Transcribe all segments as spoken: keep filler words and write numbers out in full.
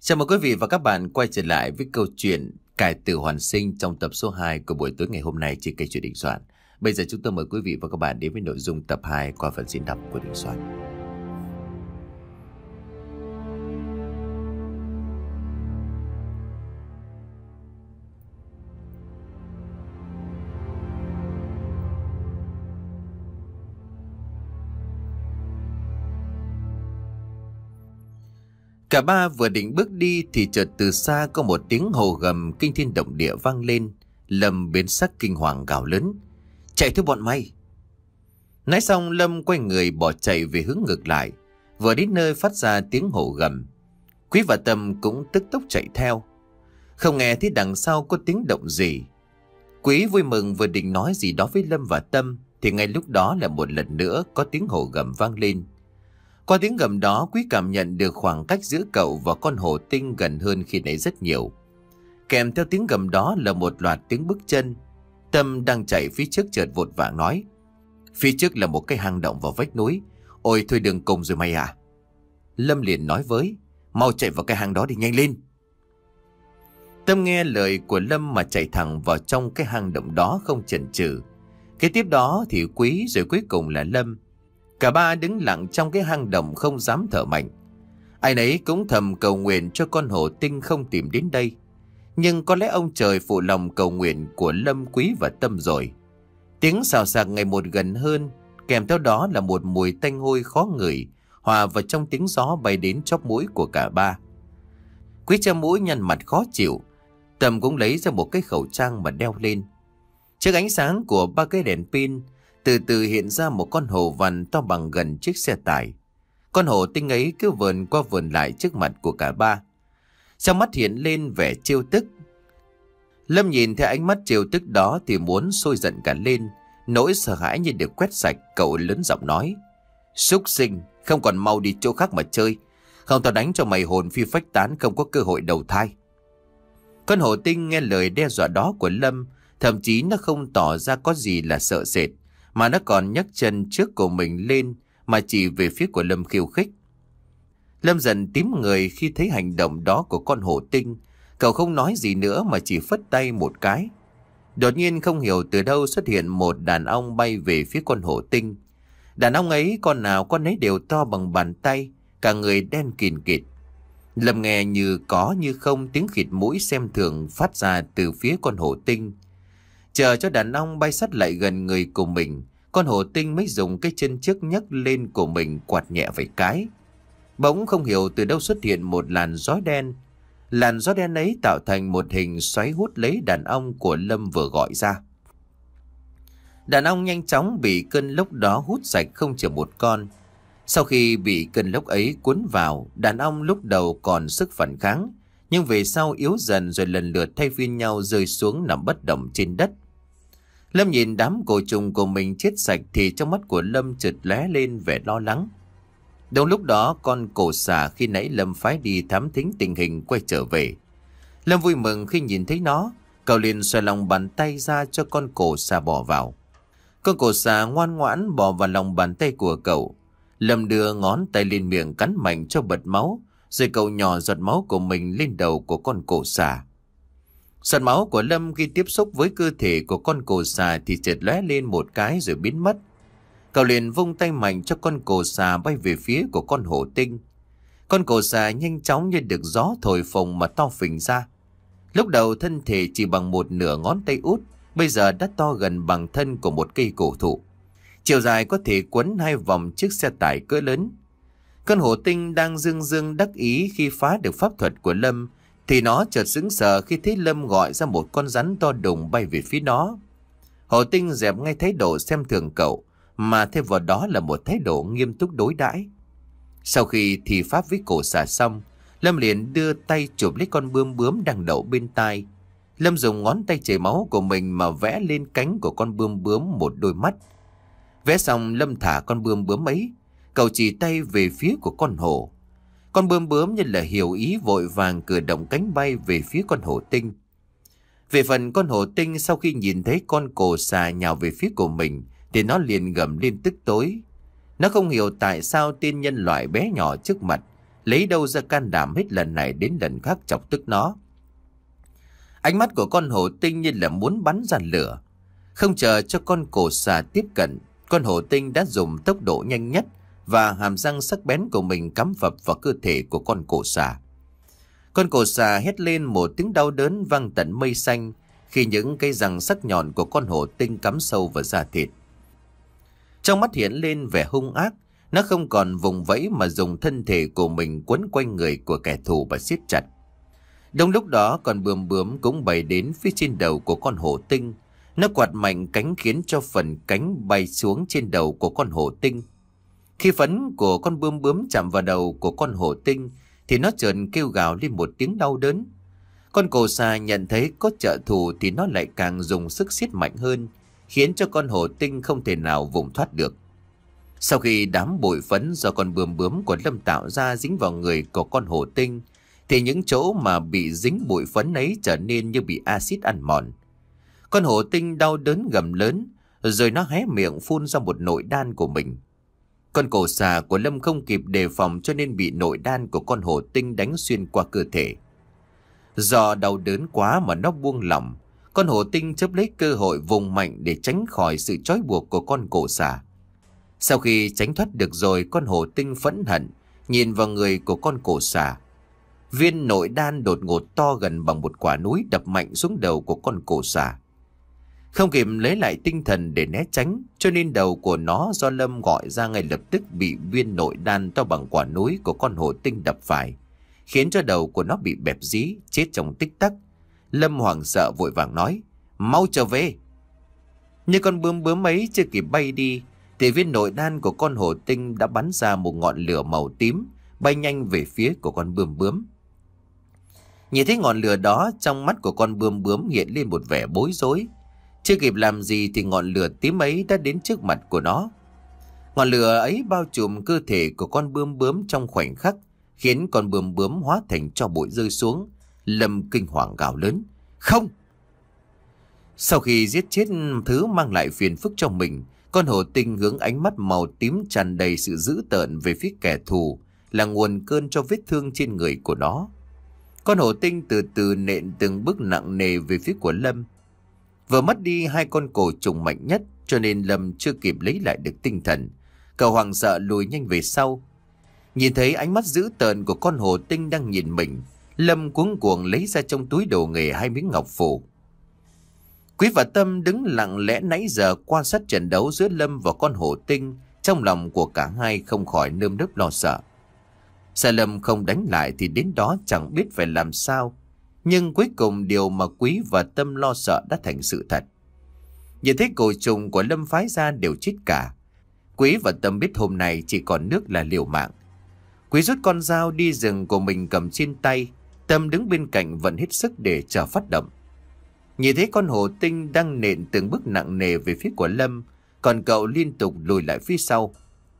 Chào mừng quý vị và các bạn quay trở lại với câu chuyện Cải tử hoàn sinh trong tập số hai của buổi tối ngày hôm nay trên kênh Truyện Đình Soạn. Bây giờ chúng tôi mời quý vị và các bạn đến với nội dung tập hai qua phần diễn đọc của Đình Soạn. Cả ba vừa định bước đi thì chợt từ xa có một tiếng hồ gầm kinh thiên động địa vang lên. Lâm biến sắc kinh hoàng gào lớn: "Chạy thôi bọn mày!" Nói xong Lâm quay người bỏ chạy về hướng ngược lại. Vừa đến nơi phát ra tiếng hồ gầm, Quý và Tâm cũng tức tốc chạy theo. Không nghe thấy đằng sau có tiếng động gì. Quý vui mừng vừa định nói gì đó với Lâm và Tâm thì ngay lúc đó là một lần nữa có tiếng hồ gầm vang lên. Qua tiếng gầm đó, Quý cảm nhận được khoảng cách giữa cậu và con hổ tinh gần hơn khi nãy rất nhiều. Kèm theo tiếng gầm đó là một loạt tiếng bước chân. Tâm đang chạy phía trước chợt vội vàng nói: "Phía trước là một cái hang động vào vách núi. Ôi thôi đừng cùng rồi mày à." Lâm liền nói với: "Mau chạy vào cái hang đó đi, nhanh lên." Tâm nghe lời của Lâm mà chạy thẳng vào trong cái hang động đó không chần chừ. Kế tiếp đó thì Quý rồi cuối cùng là Lâm. Cả ba đứng lặng trong cái hang động không dám thở mạnh. Ai nấy cũng thầm cầu nguyện cho con hổ tinh không tìm đến đây. Nhưng có lẽ ông trời phụ lòng cầu nguyện của Lâm, Quý và Tâm rồi. Tiếng xào xạc ngày một gần hơn, kèm theo đó là một mùi tanh hôi khó ngửi hòa vào trong tiếng gió bay đến chóp mũi của cả ba. Quý che mũi nhăn mặt khó chịu. Tâm cũng lấy ra một cái khẩu trang mà đeo lên. Trước ánh sáng của ba cái đèn pin, từ từ hiện ra một con hổ vằn to bằng gần chiếc xe tải. Con hổ tinh ấy cứ vườn qua vườn lại trước mặt của cả ba. Trong mắt hiện lên vẻ trêu tức. Lâm nhìn theo ánh mắt trêu tức đó thì muốn sôi giận cả lên. Nỗi sợ hãi như được quét sạch, cậu lớn giọng nói: "Súc sinh, không còn mau đi chỗ khác mà chơi. Không tao đánh cho mày hồn phi phách tán, không có cơ hội đầu thai." Con hổ tinh nghe lời đe dọa đó của Lâm, thậm chí nó không tỏ ra có gì là sợ sệt, mà nó còn nhấc chân trước của mình lên mà chỉ về phía của Lâm khiêu khích. Lâm dần tím người khi thấy hành động đó của con hổ tinh. Cậu không nói gì nữa mà chỉ phất tay một cái. Đột nhiên không hiểu từ đâu xuất hiện một đàn ong bay về phía con hổ tinh. Đàn ong ấy con nào con ấy đều to bằng bàn tay, cả người đen kìn kịt. Lâm nghe như có như không tiếng khịt mũi xem thường phát ra từ phía con hổ tinh. Chờ cho đàn ong bay sát lại gần người của mình, con hổ tinh mới dùng cái chân trước nhấc lên của mình quạt nhẹ vài cái. Bỗng không hiểu từ đâu xuất hiện một làn gió đen. Làn gió đen ấy tạo thành một hình xoáy hút lấy đàn ong của Lâm vừa gọi ra. Đàn ong nhanh chóng bị cơn lốc đó hút sạch không chừa một con. Sau khi bị cơn lốc ấy cuốn vào, đàn ong lúc đầu còn sức phản kháng, nhưng về sau yếu dần rồi lần lượt thay phiên nhau rơi xuống nằm bất động trên đất. Lâm nhìn đám cổ trùng của mình chết sạch thì trong mắt của Lâm chợt lóe lên vẻ lo lắng. Đúng lúc đó con cổ xà khi nãy Lâm phái đi thám thính tình hình quay trở về. Lâm vui mừng khi nhìn thấy nó, cậu liền xoay lòng bàn tay ra cho con cổ xà bỏ vào. Con cổ xà ngoan ngoãn bỏ vào lòng bàn tay của cậu. Lâm đưa ngón tay lên miệng cắn mạnh cho bật máu, rồi cậu nhỏ giọt máu của mình lên đầu của con cổ xà. Giọt máu của Lâm khi tiếp xúc với cơ thể của con cổ xà thì chợt lóe lên một cái rồi biến mất. Cậu liền vung tay mạnh cho con cổ xà bay về phía của con hổ tinh. Con cổ xà nhanh chóng như được gió thổi phồng mà to phình ra. Lúc đầu thân thể chỉ bằng một nửa ngón tay út, bây giờ đã to gần bằng thân của một cây cổ thụ. Chiều dài có thể quấn hai vòng chiếc xe tải cỡ lớn. Con hổ tinh đang dương dương đắc ý khi phá được pháp thuật của Lâm, thì nó chợt sững sờ khi thấy Lâm gọi ra một con rắn to đùng bay về phía nó. Hổ tinh dẹp ngay thái độ xem thường cậu, mà thêm vào đó là một thái độ nghiêm túc đối đãi. Sau khi thi pháp với cổ xà xong, Lâm liền đưa tay chụp lấy con bướm bướm đang đậu bên tai. Lâm dùng ngón tay chảy máu của mình mà vẽ lên cánh của con bướm bướm một đôi mắt. Vẽ xong Lâm thả con bướm bướm ấy, cậu chỉ tay về phía của con hổ. Con bướm bướm như là hiểu ý vội vàng cử động cánh bay về phía con hổ tinh. Về phần con hổ tinh sau khi nhìn thấy con cổ xà nhào về phía của mình thì nó liền gầm lên tức tối. Nó không hiểu tại sao tên nhân loại bé nhỏ trước mặt lấy đâu ra can đảm hết lần này đến lần khác chọc tức nó. Ánh mắt của con hổ tinh như là muốn bắn ra lửa. Không chờ cho con cổ xà tiếp cận, con hổ tinh đã dùng tốc độ nhanh nhất và hàm răng sắc bén của mình cắm phập vào cơ thể của con cổ xà. Con cổ xà hét lên một tiếng đau đớn vang tận mây xanh khi những cây răng sắc nhọn của con hổ tinh cắm sâu vào da thịt. Trong mắt hiện lên vẻ hung ác, nó không còn vùng vẫy mà dùng thân thể của mình quấn quanh người của kẻ thù và siết chặt. Đúng lúc đó, con bướm bướm cũng bay đến phía trên đầu của con hổ tinh. Nó quạt mạnh cánh khiến cho phần cánh bay xuống trên đầu của con hổ tinh. Khi phấn của con bướm bướm chạm vào đầu của con hổ tinh thì nó chợt kêu gào lên một tiếng đau đớn. Con cổ xà nhận thấy có trợ thủ thì nó lại càng dùng sức siết mạnh hơn, khiến cho con hổ tinh không thể nào vùng thoát được. Sau khi đám bụi phấn do con bướm bướm của Lâm tạo ra dính vào người của con hổ tinh, thì những chỗ mà bị dính bụi phấn ấy trở nên như bị axit ăn mòn. Con hổ tinh đau đớn gầm lớn, rồi nó hé miệng phun ra một nội đan của mình. Con cổ xà của Lâm không kịp đề phòng cho nên bị nội đan của con hổ tinh đánh xuyên qua cơ thể. Do đau đớn quá mà nó buông lỏng, con hổ tinh chấp lấy cơ hội vùng mạnh để tránh khỏi sự trói buộc của con cổ xà. Sau khi tránh thoát được rồi, con hổ tinh phẫn hận nhìn vào người của con cổ xà. Viên nội đan đột ngột to gần bằng một quả núi đập mạnh xuống đầu của con cổ xà. Không kịp lấy lại tinh thần để né tránh, cho nên đầu của nó do Lâm gọi ra ngay lập tức bị viên nội đan to bằng quả núi của con hổ tinh đập phải, khiến cho đầu của nó bị bẹp dí, chết trong tích tắc. Lâm hoảng sợ vội vàng nói: "Mau trở về!" Như con bướm bướm ấy chưa kịp bay đi thì viên nội đan của con hổ tinh đã bắn ra một ngọn lửa màu tím bay nhanh về phía của con bướm bướm. Nhìn thấy ngọn lửa đó, trong mắt của con bướm bướm hiện lên một vẻ bối rối. Chưa kịp làm gì thì ngọn lửa tím ấy đã đến trước mặt của nó. Ngọn lửa ấy bao trùm cơ thể của con bướm bướm trong khoảnh khắc, khiến con bướm bướm hóa thành tro bụi rơi xuống. Lâm kinh hoàng gào lớn: "Không!" Sau khi giết chết thứ mang lại phiền phức cho mình, con hổ tinh hướng ánh mắt màu tím tràn đầy sự dữ tợn về phía kẻ thù, là nguồn cơn cho vết thương trên người của nó. Con hổ tinh từ từ nện từng bước nặng nề về phía của Lâm. Vừa mất đi hai con cổ trùng mạnh nhất, cho nên Lâm chưa kịp lấy lại được tinh thần. Cậu hoảng sợ lùi nhanh về sau. Nhìn thấy ánh mắt dữ tợn của con hổ tinh đang nhìn mình, Lâm cuống cuồng lấy ra trong túi đồ nghề hai miếng ngọc phù. Quý và Tâm đứng lặng lẽ nãy giờ quan sát trận đấu giữa Lâm và con hổ tinh. Trong lòng của cả hai không khỏi nơm nớp lo sợ. Sợ Lâm không đánh lại thì đến đó chẳng biết phải làm sao. Nhưng cuối cùng điều mà Quý và Tâm lo sợ đã thành sự thật. Nhìn thấy cổ trùng của Lâm phái ra đều chết cả. Quý và Tâm biết hôm nay chỉ còn nước là liều mạng. Quý rút con dao đi rừng của mình cầm trên tay. Tâm đứng bên cạnh vẫn hết sức để chờ phát động. Nhìn thấy con hổ tinh đang nện từng bước nặng nề về phía của Lâm, còn cậu liên tục lùi lại phía sau.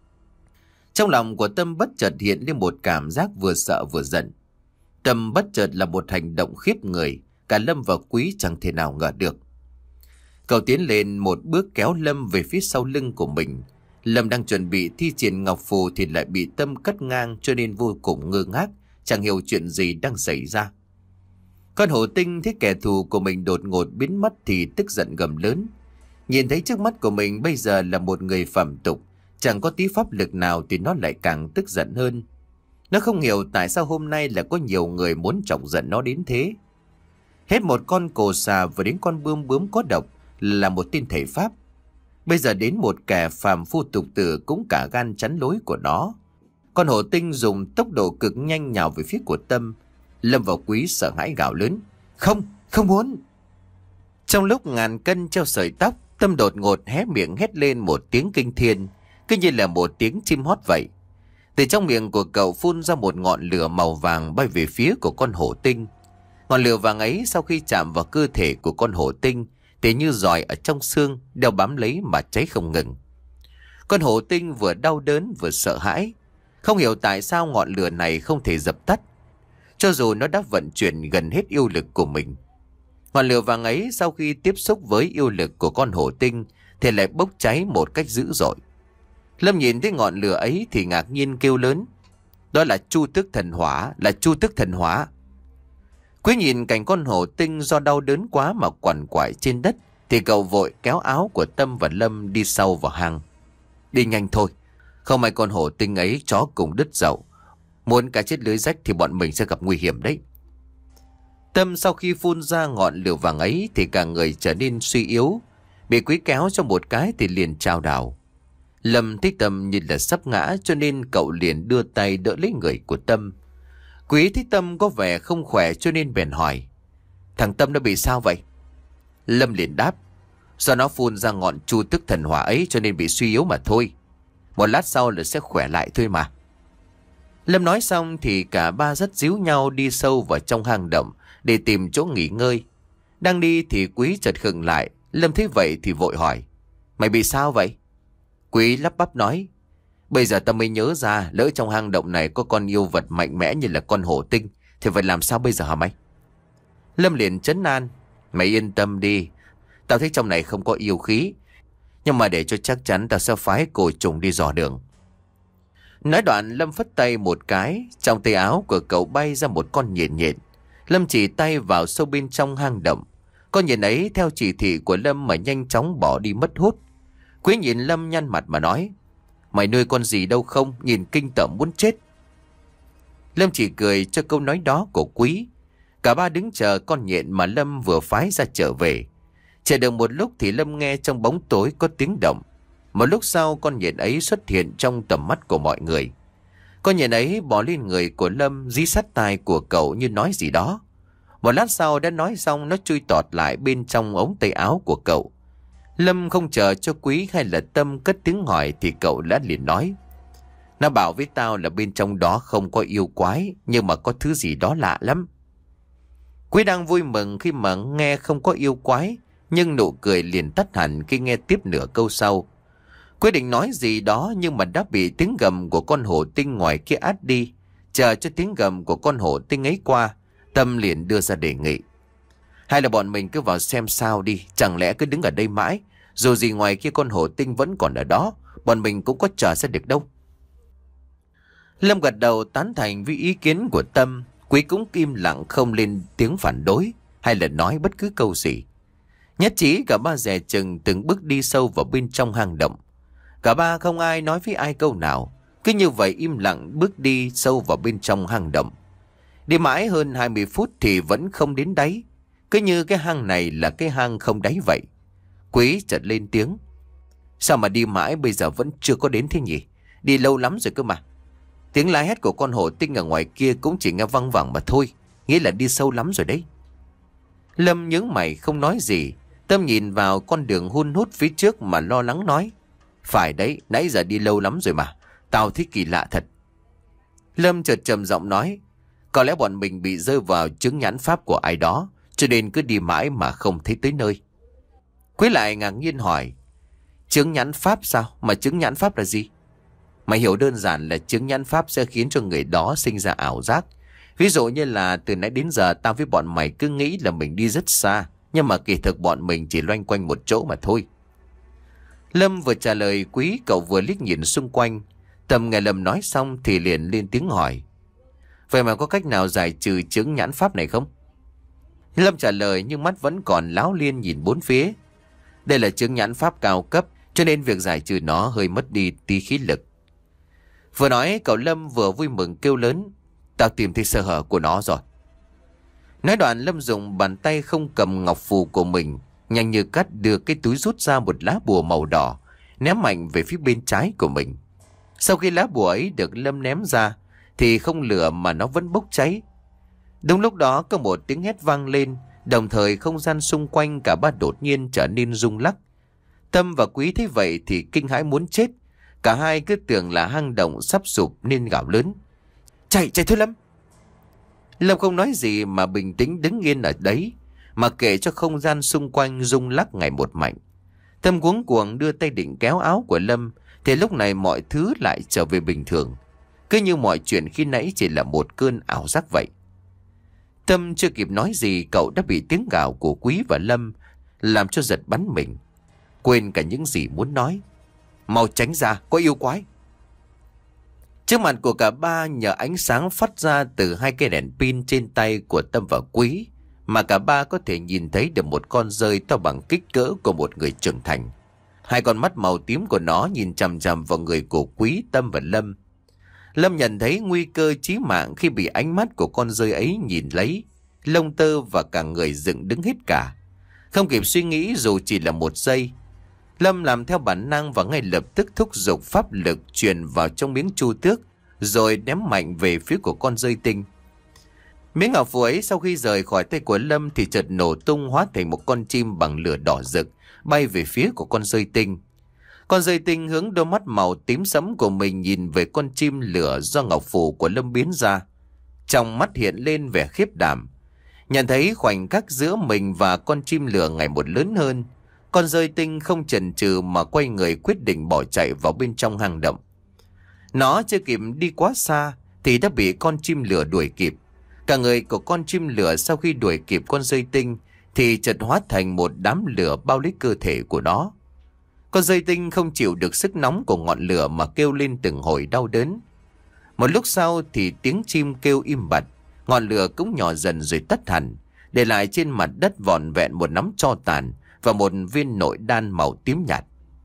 Trong lòng của Tâm bất chợt hiện lên một cảm giác vừa sợ vừa giận. Tâm bất chợt là một hành động khiếp người, cả Lâm và Quý chẳng thể nào ngờ được. Cậu tiến lên một bước kéo Lâm về phía sau lưng của mình. Lâm đang chuẩn bị thi triển ngọc phù thì lại bị Tâm cắt ngang, cho nên vô cùng ngơ ngác, chẳng hiểu chuyện gì đang xảy ra. Con hổ tinh thấy kẻ thù của mình đột ngột biến mất thì tức giận gầm lớn. Nhìn thấy trước mắt của mình bây giờ là một người phàm tục, chẳng có tí pháp lực nào thì nó lại càng tức giận hơn. Nó không hiểu tại sao hôm nay là có nhiều người muốn chọc giận nó đến thế. Hết một con cồ xà vừa đến con bướm bướm có độc là một tên thể pháp. Bây giờ đến một kẻ phàm phu tục tử cũng cả gan chắn lối của nó. Con hổ tinh dùng tốc độ cực nhanh nhào về phía của Tâm. Lâm và Quý sợ hãi gào lớn: "Không, không muốn!" Trong lúc ngàn cân treo sợi tóc, Tâm đột ngột hé miệng hét lên một tiếng kinh thiên, cứ như là một tiếng chim hót vậy. Từ trong miệng của cậu phun ra một ngọn lửa màu vàng bay về phía của con hổ tinh. Ngọn lửa vàng ấy sau khi chạm vào cơ thể của con hổ tinh thì như giòi ở trong xương, đeo bám lấy mà cháy không ngừng. Con hổ tinh vừa đau đớn vừa sợ hãi, không hiểu tại sao ngọn lửa này không thể dập tắt, cho dù nó đã vận chuyển gần hết yêu lực của mình. Ngọn lửa vàng ấy sau khi tiếp xúc với yêu lực của con hổ tinh thì lại bốc cháy một cách dữ dội. Lâm nhìn thấy ngọn lửa ấy thì ngạc nhiên kêu lớn: Đó là Chu Tước Thần Hỏa, là Chu Tước Thần Hỏa. Quý nhìn cảnh con hổ tinh do đau đớn quá mà quằn quại trên đất, thì cậu vội kéo áo của Tâm và Lâm đi sâu vào hang. Đi nhanh thôi, không may con hổ tinh ấy chó cùng đứt dậu. Muốn cá chết lưới rách thì bọn mình sẽ gặp nguy hiểm đấy. Tâm sau khi phun ra ngọn lửa vàng ấy thì cả người trở nên suy yếu. Bị Quý kéo cho một cái thì liền chao đảo. Lâm thấy Tâm như là sắp ngã cho nên cậu liền đưa tay đỡ lấy người của Tâm. Quý thấy Tâm có vẻ không khỏe cho nên bèn hỏi: Thằng Tâm nó bị sao vậy? Lâm liền đáp: Do nó phun ra ngọn Chu Tước Thần Hỏa ấy cho nên bị suy yếu mà thôi. Một lát sau là sẽ khỏe lại thôi mà. Lâm nói xong thì cả ba dắt díu nhau đi sâu vào trong hang động để tìm chỗ nghỉ ngơi. Đang đi thì Quý chợt khựng lại. Lâm thấy vậy thì vội hỏi: Mày bị sao vậy? Quý lắp bắp nói: Bây giờ ta mới nhớ ra, lỡ trong hang động này có con yêu vật mạnh mẽ như là con hổ tinh thì phải làm sao bây giờ hả mày? Lâm liền trấn an: Mày yên tâm đi, tao thấy trong này không có yêu khí, nhưng mà để cho chắc chắn tao sẽ phái cổ trùng đi dò đường. Nói đoạn Lâm phất tay một cái, trong tay áo của cậu bay ra một con nhện nhện. Lâm chỉ tay vào sâu bên trong hang động. Con nhện ấy theo chỉ thị của Lâm mà nhanh chóng bỏ đi mất hút. Quý nhìn Lâm nhăn mặt mà nói: Mày nuôi con gì đâu không, nhìn kinh tởm muốn chết. Lâm chỉ cười cho câu nói đó của Quý. Cả ba đứng chờ con nhện mà Lâm vừa phái ra trở về. Chờ được một lúc thì Lâm nghe trong bóng tối có tiếng động. Một lúc sau con nhện ấy xuất hiện trong tầm mắt của mọi người. Con nhện ấy bò lên người của Lâm, dí sát tai của cậu như nói gì đó. Một lát sau đã nói xong, nó chui tọt lại bên trong ống tay áo của cậu. Lâm không chờ cho Quý hay là Tâm cất tiếng hỏi thì cậu đã liền nói: Nó bảo với tao là bên trong đó không có yêu quái, nhưng mà có thứ gì đó lạ lắm. Quý đang vui mừng khi mà nghe không có yêu quái, nhưng nụ cười liền tắt hẳn khi nghe tiếp nửa câu sau. Quý định nói gì đó nhưng mà đã bị tiếng gầm của con hổ tinh ngoài kia át đi. Chờ cho tiếng gầm của con hổ tinh ấy qua, Tâm liền đưa ra đề nghị: Hay là bọn mình cứ vào xem sao đi, chẳng lẽ cứ đứng ở đây mãi, dù gì ngoài kia con hổ tinh vẫn còn ở đó, bọn mình cũng có chờ sẽ được đâu. Lâm gật đầu tán thành với ý kiến của Tâm. Quý cũng im lặng không lên tiếng phản đối hay là nói bất cứ câu gì. Nhất trí cả ba dè chừng từng bước đi sâu vào bên trong hang động. Cả ba không ai nói với ai câu nào, cứ như vậy im lặng bước đi sâu vào bên trong hang động. Đi mãi hơn hai mươi phút thì vẫn không đến đáy, cứ như cái hang này là cái hang không đáy vậy. Quý chợt lên tiếng: Sao mà đi mãi bây giờ vẫn chưa có đến thế nhỉ? Đi lâu lắm rồi cơ mà. Tiếng la hét của con hổ tinh ở ngoài kia cũng chỉ nghe văng vẳng mà thôi, nghĩa là đi sâu lắm rồi đấy. Lâm nhướng mày không nói gì. Tâm nhìn vào con đường hun hút phía trước mà lo lắng nói: Phải đấy, nãy giờ đi lâu lắm rồi mà, tao thấy kỳ lạ thật. Lâm chợt trầm giọng nói: Có lẽ bọn mình bị rơi vào chứng nhãn pháp của ai đó, cho nên cứ đi mãi mà không thấy tới nơi. Quý lại ngạc nhiên hỏi: Chứng nhãn pháp sao? Mà chứng nhãn pháp là gì? Mày hiểu đơn giản là chứng nhãn pháp sẽ khiến cho người đó sinh ra ảo giác. Ví dụ như là từ nãy đến giờ tao với bọn mày cứ nghĩ là mình đi rất xa, nhưng mà kỳ thực bọn mình chỉ loanh quanh một chỗ mà thôi. Lâm vừa trả lời Quý, cậu vừa liếc nhìn xung quanh. Tâm nghe Lâm nói xong thì liền lên tiếng hỏi: Vậy mà có cách nào giải trừ chứng nhãn pháp này không? Lâm trả lời nhưng mắt vẫn còn láo liên nhìn bốn phía. Đây là chứng nhãn pháp cao cấp, cho nên việc giải trừ nó hơi mất đi tí khí lực. Vừa nói cậu Lâm vừa vui mừng kêu lớn: Tao tìm thấy sơ hở của nó rồi. Nói đoạn Lâm dùng bàn tay không cầm ngọc phù của mình, nhanh như cắt đưa cái túi rút ra một lá bùa màu đỏ, ném mạnh về phía bên trái của mình. Sau khi lá bùa ấy được Lâm ném ra thì không lửa mà nó vẫn bốc cháy. Đúng lúc đó có một tiếng hét vang lên, đồng thời không gian xung quanh cả ba đột nhiên trở nên rung lắc. Tâm và Quý thấy vậy thì kinh hãi muốn chết. Cả hai cứ tưởng là hang động sắp sụp nên gào lớn: Chạy, chạy thôi Lâm! Lâm không nói gì mà bình tĩnh đứng yên ở đấy, mà kệ cho không gian xung quanh rung lắc ngày một mạnh. Tâm cuống cuồng đưa tay định kéo áo của Lâm, thì lúc này mọi thứ lại trở về bình thường, cứ như mọi chuyện khi nãy chỉ là một cơn ảo giác vậy. Tâm chưa kịp nói gì, cậu đã bị tiếng gào của Quý và Lâm làm cho giật bắn mình, quên cả những gì muốn nói. Mau tránh ra, có yêu quái! Trước mặt của cả ba, nhờ ánh sáng phát ra từ hai cây đèn pin trên tay của Tâm và Quý, mà cả ba có thể nhìn thấy được một con dơi to bằng kích cỡ của một người trưởng thành. Hai con mắt màu tím của nó nhìn chằm chằm vào người của Quý, Tâm và Lâm. Lâm nhận thấy nguy cơ chí mạng khi bị ánh mắt của con dơi ấy nhìn lấy, lông tơ và cả người dựng đứng hết cả. Không kịp suy nghĩ dù chỉ là một giây, Lâm làm theo bản năng và ngay lập tức thúc giục pháp lực truyền vào trong miếng chu tước, rồi ném mạnh về phía của con dơi tinh. Miếng ngọc phù ấy sau khi rời khỏi tay của Lâm thì chợt nổ tung, hóa thành một con chim bằng lửa đỏ rực bay về phía của con dơi tinh. Con dơi tinh hướng đôi mắt màu tím sẫm của mình nhìn về con chim lửa do ngọc phù của Lâm biến ra. Trong mắt hiện lên vẻ khiếp đảm. Nhận thấy khoảnh khắc giữa mình và con chim lửa ngày một lớn hơn, con dơi tinh không chần chừ mà quay người quyết định bỏ chạy vào bên trong hang động. Nó chưa kịp đi quá xa thì đã bị con chim lửa đuổi kịp. Cả người của con chim lửa sau khi đuổi kịp con dơi tinh thì chợt hóa thành một đám lửa bao lấy cơ thể của nó. Con dơi tinh không chịu được sức nóng của ngọn lửa mà kêu lên từng hồi đau đớn. Một lúc sau thì tiếng chim kêu im bặt, ngọn lửa cũng nhỏ dần rồi tắt hẳn, để lại trên mặt đất vỏn vẹn một nắm tro tàn và một viên nội đan màu tím nhạt.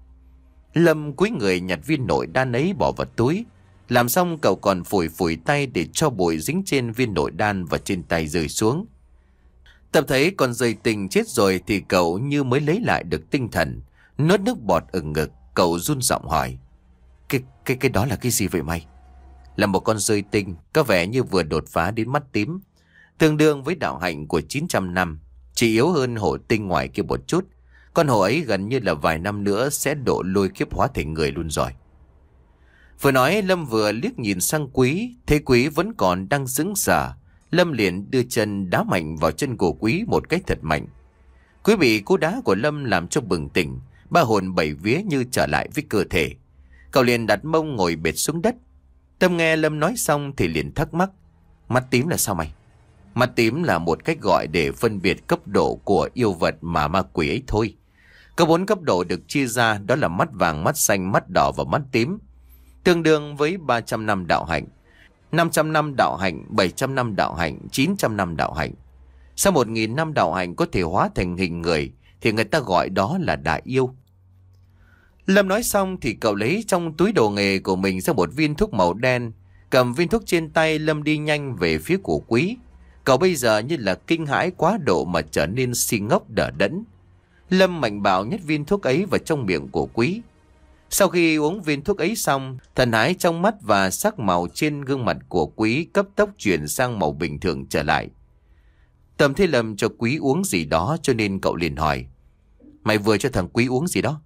Lâm cúi người nhặt viên nội đan ấy bỏ vào túi. Làm xong cậu còn phủi phủi tay để cho bụi dính trên viên nội đan và trên tay rơi xuống. Tập thấy con dơi tinh chết rồi thì cậu như mới lấy lại được tinh thần. Nuốt nước bọt ở ngực, cậu run giọng hỏi: Cái cái cái đó là cái gì vậy mày? Là một con dơi tinh, có vẻ như vừa đột phá đến mắt tím, tương đương với đạo hạnh của chín trăm năm, chỉ yếu hơn hổ tinh ngoài kia một chút. Con hổ ấy gần như là vài năm nữa sẽ độ lôi kiếp hóa thành người luôn rồi. Vừa nói Lâm vừa liếc nhìn sang Quý, thấy Quý vẫn còn đang sững sờ. Lâm liền đưa chân đá mạnh vào chân của Quý một cái thật mạnh. Quý bị cú đá của Lâm làm cho bừng tỉnh, ba hồn bảy vía như trở lại với cơ thể. Cậu liền đặt mông ngồi bệt xuống đất. Tâm nghe Lâm nói xong thì liền thắc mắc: Mắt tím là sao mày? Mắt tím là một cách gọi để phân biệt cấp độ của yêu vật mà ma quỷ ấy thôi. Có bốn cấp độ được chia ra, đó là mắt vàng, mắt xanh, mắt đỏ và mắt tím, tương đương với ba trăm năm đạo hạnh, năm trăm năm đạo hạnh, bảy trăm năm đạo hạnh, chín trăm năm đạo hạnh. Sau một nghìn năm đạo hạnh có thể hóa thành hình người thì người ta gọi đó là đại yêu. Lâm nói xong thì cậu lấy trong túi đồ nghề của mình ra một viên thuốc màu đen. Cầm viên thuốc trên tay, Lâm đi nhanh về phía của Quý. Cậu bây giờ như là kinh hãi quá độ mà trở nên si ngốc đờ đẫn. Lâm mạnh bạo nhét viên thuốc ấy vào trong miệng của Quý. Sau khi uống viên thuốc ấy xong, thần thái trong mắt và sắc màu trên gương mặt của Quý cấp tốc chuyển sang màu bình thường trở lại. Tầm thấy Lâm cho Quý uống gì đó cho nên cậu liền hỏi: Mày vừa cho thằng Quý uống gì đó?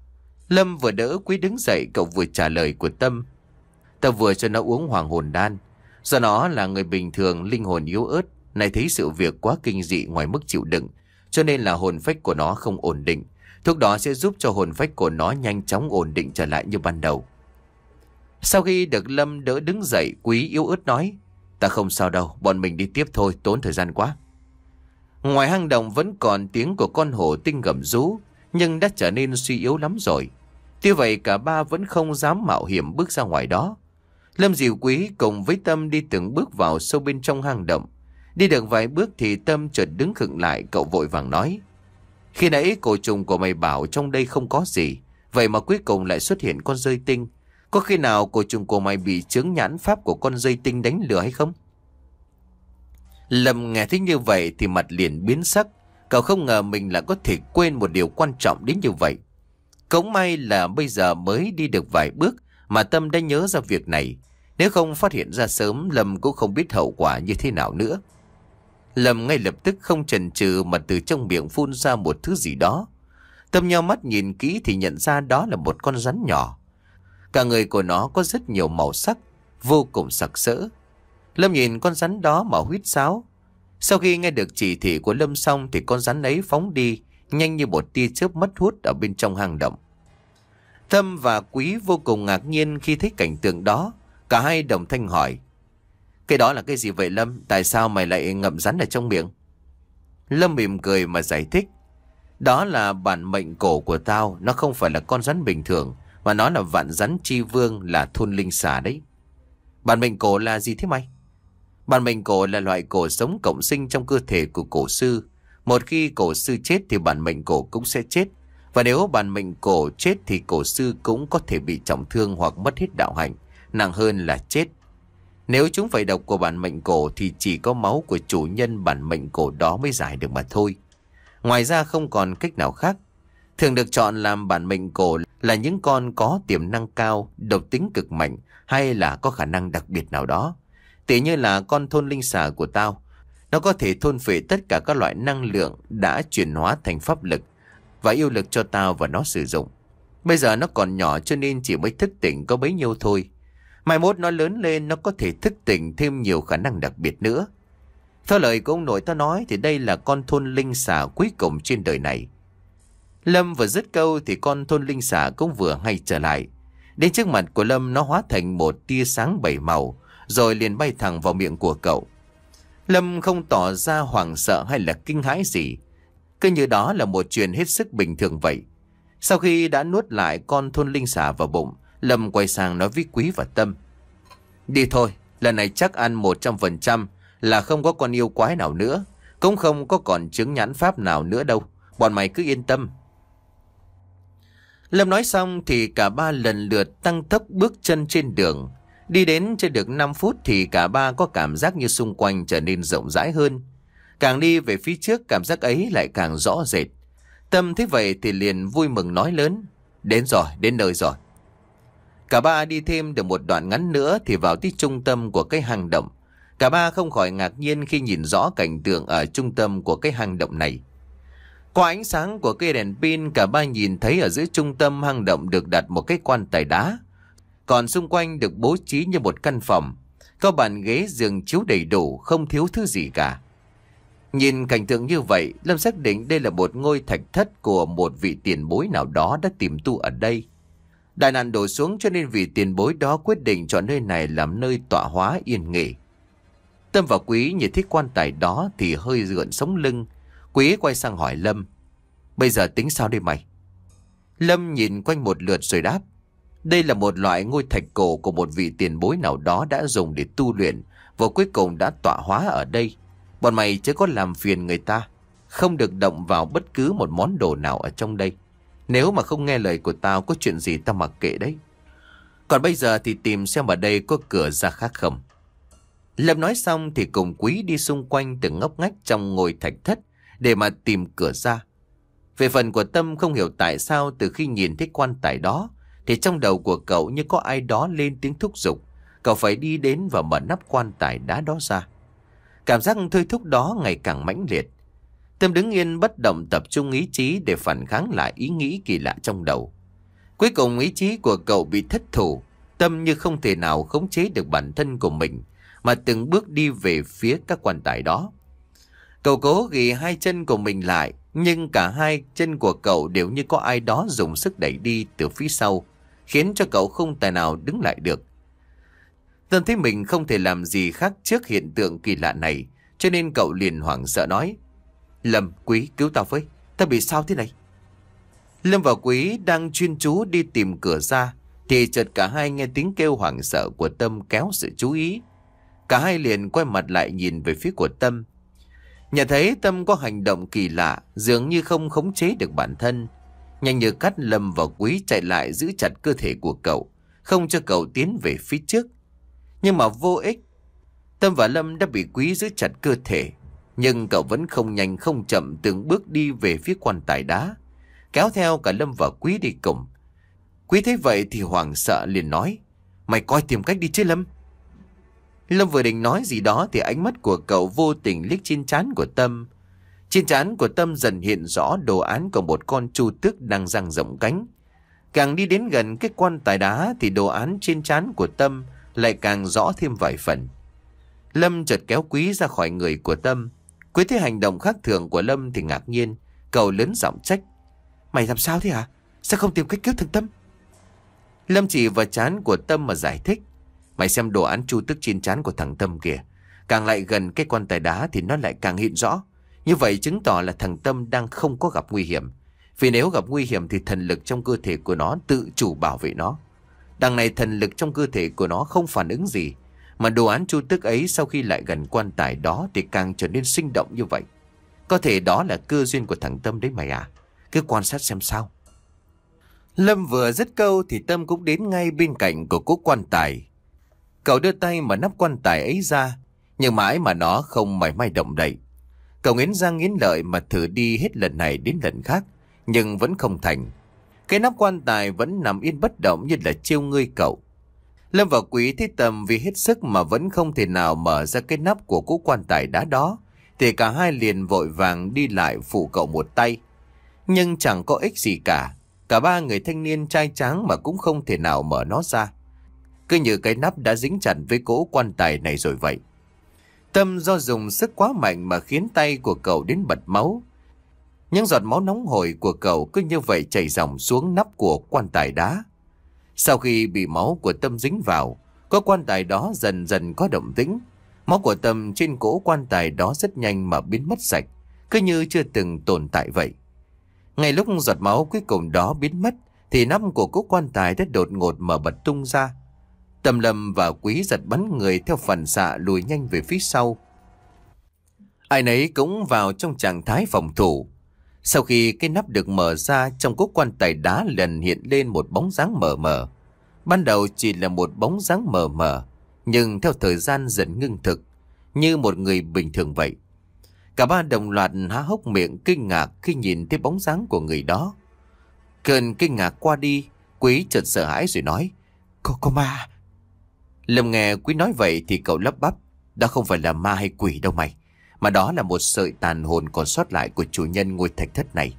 Lâm vừa đỡ Quý đứng dậy, cậu vừa trả lời của Tâm: Tao vừa cho nó uống hoàng hồn đan. Do nó là người bình thường, linh hồn yếu ớt, này thấy sự việc quá kinh dị ngoài mức chịu đựng, cho nên là hồn phách của nó không ổn định. Thuốc đó sẽ giúp cho hồn phách của nó nhanh chóng ổn định trở lại như ban đầu. Sau khi được Lâm đỡ đứng dậy, Quý yếu ớt nói: Ta không sao đâu, bọn mình đi tiếp thôi, tốn thời gian quá. Ngoài hang động vẫn còn tiếng của con hổ tinh gầm rú, nhưng đã trở nên suy yếu lắm rồi. Tuy vậy cả ba vẫn không dám mạo hiểm bước ra ngoài đó. Lâm dìu Quý cùng với Tâm đi từng bước vào sâu bên trong hang động. Đi được vài bước thì Tâm chợt đứng khựng lại, cậu vội vàng nói: Khi nãy cổ trùng của mày bảo trong đây không có gì, vậy mà cuối cùng lại xuất hiện con dơi tinh. Có khi nào cổ trùng của mày bị chướng nhãn pháp của con dơi tinh đánh lừa hay không? Lâm nghe thấy như vậy thì mặt liền biến sắc. Cậu không ngờ mình lại có thể quên một điều quan trọng đến như vậy. Cũng may là bây giờ mới đi được vài bước mà Tâm đã nhớ ra việc này. Nếu không phát hiện ra sớm, Lâm cũng không biết hậu quả như thế nào nữa. Lâm ngay lập tức không chần chừ mà từ trong miệng phun ra một thứ gì đó. Tâm nheo mắt nhìn kỹ thì nhận ra đó là một con rắn nhỏ. Cả người của nó có rất nhiều màu sắc, vô cùng sặc sỡ. Lâm nhìn con rắn đó mà huýt sáo. Sau khi nghe được chỉ thị của Lâm xong thì con rắn ấy phóng đi, nhanh như một tia chớp mất hút ở bên trong hang động. Tâm và Quý vô cùng ngạc nhiên khi thấy cảnh tượng đó. Cả hai đồng thanh hỏi: Cái đó là cái gì vậy Lâm? Tại sao mày lại ngậm rắn ở trong miệng? Lâm mỉm cười mà giải thích: Đó là bản mệnh cổ của tao. Nó không phải là con rắn bình thường, mà nó là vạn rắn chi vương, là thôn linh xà đấy. Bản mệnh cổ là gì thế mày? Bản mệnh cổ là loại cổ sống cộng sinh trong cơ thể của cổ sư. Một khi cổ sư chết thì bản mệnh cổ cũng sẽ chết. Và nếu bản mệnh cổ chết thì cổ sư cũng có thể bị trọng thương hoặc mất hết đạo hạnh, nặng hơn là chết. Nếu chúng phải độc của bản mệnh cổ thì chỉ có máu của chủ nhân bản mệnh cổ đó mới giải được mà thôi. Ngoài ra không còn cách nào khác. Thường được chọn làm bản mệnh cổ là những con có tiềm năng cao, độc tính cực mạnh hay là có khả năng đặc biệt nào đó. Tỉ như là con thôn linh xà của tao. Nó có thể thôn phệ tất cả các loại năng lượng đã chuyển hóa thành pháp lực và yêu lực cho tao và nó sử dụng. Bây giờ nó còn nhỏ cho nên chỉ mới thức tỉnh có bấy nhiêu thôi. Mai mốt nó lớn lên nó có thể thức tỉnh thêm nhiều khả năng đặc biệt nữa. Theo lời của ông nội tao nói thì đây là con thôn linh xà cuối cùng trên đời này. Lâm vừa dứt câu thì con thôn linh xà cũng vừa hay trở lại. Đến trước mặt của Lâm nó hóa thành một tia sáng bảy màu rồi liền bay thẳng vào miệng của cậu. Lâm không tỏ ra hoảng sợ hay là kinh hãi gì. Cứ như đó là một chuyện hết sức bình thường vậy. Sau khi đã nuốt lại con thôn linh xà vào bụng, Lâm quay sang nói với Quý và Tâm. Đi thôi, lần này chắc ăn một trăm phần trăm là không có con yêu quái nào nữa. Cũng không có còn chứng nhãn pháp nào nữa đâu. Bọn mày cứ yên tâm. Lâm nói xong thì cả ba lần lượt tăng tốc bước chân trên đường. Đi đến chưa được năm phút thì cả ba có cảm giác như xung quanh trở nên rộng rãi hơn. Càng đi về phía trước cảm giác ấy lại càng rõ rệt. Tâm thấy vậy thì liền vui mừng nói lớn. Đến rồi, đến nơi rồi. Cả ba đi thêm được một đoạn ngắn nữa thì vào tới trung tâm của cái hang động. Cả ba không khỏi ngạc nhiên khi nhìn rõ cảnh tượng ở trung tâm của cái hang động này. Qua ánh sáng của cây đèn pin, cả ba nhìn thấy ở giữa trung tâm hang động được đặt một cái quan tài đá. Còn xung quanh được bố trí như một căn phòng. Có bàn ghế giường chiếu đầy đủ, không thiếu thứ gì cả. Nhìn cảnh tượng như vậy, Lâm xác định đây là một ngôi thạch thất của một vị tiền bối nào đó đã tìm tu ở đây. Đại nạn đổ xuống cho nên vị tiền bối đó quyết định chọn nơi này làm nơi tọa hóa yên nghỉ. Tâm và Quý nhìn thấy quan tài đó thì hơi gợn sống lưng. Quý quay sang hỏi Lâm. Bây giờ tính sao đây mày? Lâm nhìn quanh một lượt rồi đáp. Đây là một loại ngôi thạch cổ của một vị tiền bối nào đó đã dùng để tu luyện và cuối cùng đã tọa hóa ở đây. Bọn mày chớ có làm phiền người ta. Không được động vào bất cứ một món đồ nào ở trong đây. Nếu mà không nghe lời của tao có chuyện gì tao mặc kệ đấy. Còn bây giờ thì tìm xem ở đây có cửa ra khác không. Lâm nói xong thì cùng Quý đi xung quanh từng ngóc ngách trong ngôi thạch thất để mà tìm cửa ra. Về phần của Tâm không hiểu tại sao từ khi nhìn thấy quan tài đó thì trong đầu của cậu như có ai đó lên tiếng thúc giục. Cậu phải đi đến và mở nắp quan tài đá đó ra. Cảm giác thôi thúc đó ngày càng mãnh liệt. Tâm đứng yên bất động tập trung ý chí để phản kháng lại ý nghĩ kỳ lạ trong đầu. Cuối cùng ý chí của cậu bị thất thủ. Tâm như không thể nào khống chế được bản thân của mình mà từng bước đi về phía các quan tài đó. Cậu cố ghi hai chân của mình lại, nhưng cả hai chân của cậu đều như có ai đó dùng sức đẩy đi từ phía sau, khiến cho cậu không tài nào đứng lại được. Tâm thấy mình không thể làm gì khác trước hiện tượng kỳ lạ này, cho nên cậu liền hoảng sợ nói. Lâm, Quý, cứu tao với, tao bị sao thế này? Lâm và Quý đang chuyên chú đi tìm cửa ra, thì chợt cả hai nghe tiếng kêu hoảng sợ của Tâm kéo sự chú ý. Cả hai liền quay mặt lại nhìn về phía của Tâm. Nhận thấy Tâm có hành động kỳ lạ, dường như không khống chế được bản thân. Nhanh như cắt, Lâm và Quý chạy lại giữ chặt cơ thể của cậu, không cho cậu tiến về phía trước. Nhưng mà vô ích. Tâm và Lâm đã bị Quý giữ chặt cơ thể, nhưng cậu vẫn không nhanh không chậm từng bước đi về phía quan tài đá, kéo theo cả Lâm và Quý đi cùng. Quý thấy vậy thì hoảng sợ liền nói. Mày coi tìm cách đi chứ Lâm. Lâm vừa định nói gì đó thì ánh mắt của cậu vô tình liếc trên trán của Tâm. Trên trán của Tâm dần hiện rõ đồ án của một con chu tước đang dang rộng cánh. Càng đi đến gần cái quan tài đá thì đồ án trên trán của Tâm lại càng rõ thêm vài phần. Lâm chợt kéo Quý ra khỏi người của Tâm. Quý thấy hành động khác thường của Lâm thì ngạc nhiên. Cậu lớn giọng trách. Mày làm sao thế hả? Sao không tìm cách cứu thằng Tâm? Lâm chỉ vào trán của Tâm mà giải thích. Mày xem đồ án chu tước trên trán của thằng Tâm kìa. Càng lại gần cái quan tài đá thì nó lại càng hiện rõ. Như vậy chứng tỏ là thằng Tâm đang không có gặp nguy hiểm. Vì nếu gặp nguy hiểm thì thần lực trong cơ thể của nó tự chủ bảo vệ nó. Đằng này thần lực trong cơ thể của nó không phản ứng gì, Mà đồ án chu tước ấy sau khi lại gần quan tài đó thì càng trở nên sinh động như vậy. Có thể đó là cơ duyên của thằng Tâm đấy mày à. Cứ quan sát xem sao. Lâm vừa dứt câu thì Tâm cũng đến ngay bên cạnh của cố quan tài. Cậu đưa tay mà nắp quan tài ấy ra, nhưng mãi mà nó không mảy may động đậy. Cậu nghiến răng nghiến lợi mà thử đi hết lần này đến lần khác, nhưng vẫn không thành. Cái nắp quan tài vẫn nằm yên bất động như là trêu ngươi cậu. Lâm và Quý thấy Tâm vì hết sức mà vẫn không thể nào mở ra cái nắp của cố quan tài đá đó, thì cả hai liền vội vàng đi lại phụ cậu một tay. Nhưng chẳng có ích gì cả. Cả ba người thanh niên trai tráng mà cũng không thể nào mở nó ra. Cứ như cái nắp đã dính chặt với cỗ quan tài này rồi vậy. Tâm do dùng sức quá mạnh mà khiến tay của cậu đến bật máu. Những giọt máu nóng hổi của cậu cứ như vậy chảy dòng xuống nắp của quan tài đá. Sau khi bị máu của Tâm dính vào, có quan tài đó dần dần có động tĩnh. Máu của Tâm trên cỗ quan tài đó rất nhanh mà biến mất sạch, cứ như chưa từng tồn tại vậy. Ngay lúc giọt máu cuối cùng đó biến mất, thì nắp của cỗ quan tài đã đột ngột mở bật tung ra. Tâm, Lâm và Quý giật bắn người theo phản xạ lùi nhanh về phía sau. Ai nấy cũng vào trong trạng thái phòng thủ. Sau khi cái nắp được mở ra, trong cỗ quan tài đá lần hiện lên một bóng dáng mờ mờ. Ban đầu chỉ là một bóng dáng mờ mờ, nhưng theo thời gian dần ngưng thực, như một người bình thường vậy. Cả ba đồng loạt há hốc miệng kinh ngạc khi nhìn thấy bóng dáng của người đó. Cơn kinh ngạc qua đi, Quý chợt sợ hãi rồi nói: Có, có ma. Lâm nghe Quý nói vậy thì cậu lắp bắp: Đó không phải là ma hay quỷ đâu mày, mà đó là một sợi tàn hồn còn sót lại của chủ nhân ngôi thạch thất này.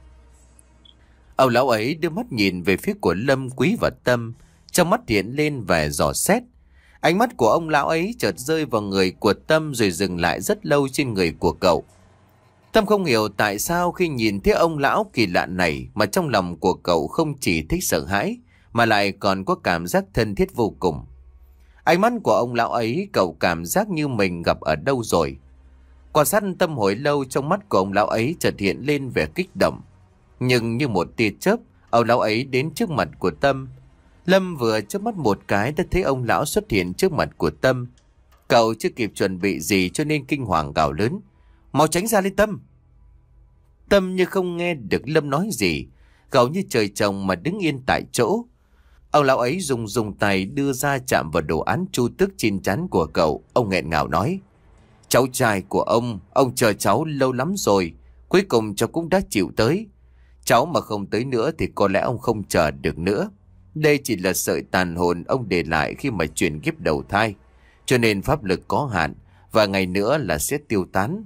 Ông lão ấy đưa mắt nhìn về phía của Lâm, Quý và Tâm, trong mắt hiện lên vẻ dò xét. Ánh mắt của ông lão ấy chợt rơi vào người của Tâm rồi dừng lại rất lâu trên người của cậu. Tâm không hiểu tại sao khi nhìn thấy ông lão kỳ lạ này mà trong lòng của cậu không chỉ thích sợ hãi mà lại còn có cảm giác thân thiết vô cùng. Ánh mắt của ông lão ấy cậu cảm giác như mình gặp ở đâu rồi. Quan sát Tâm hồi lâu, trong mắt của ông lão ấy chợt hiện lên vẻ kích động. Nhưng như một tia chớp, ông lão ấy đến trước mặt của Tâm. Lâm vừa chớp mắt một cái đã thấy ông lão xuất hiện trước mặt của Tâm. Cậu chưa kịp chuẩn bị gì cho nên kinh hoàng gào lớn: Mau tránh ra lên Tâm! Tâm như không nghe được Lâm nói gì, cậu như trời trồng mà đứng yên tại chỗ. Ông lão ấy dùng dùng tay đưa ra chạm vào đồ án chu tước trên trán của cậu. Ông nghẹn ngào nói: Cháu trai của ông, ông chờ cháu lâu lắm rồi, cuối cùng cháu cũng đã chịu tới. Cháu mà không tới nữa thì có lẽ ông không chờ được nữa. Đây chỉ là sợi tàn hồn ông để lại khi mà chuyển kiếp đầu thai, cho nên pháp lực có hạn, và ngày nữa là sẽ tiêu tán.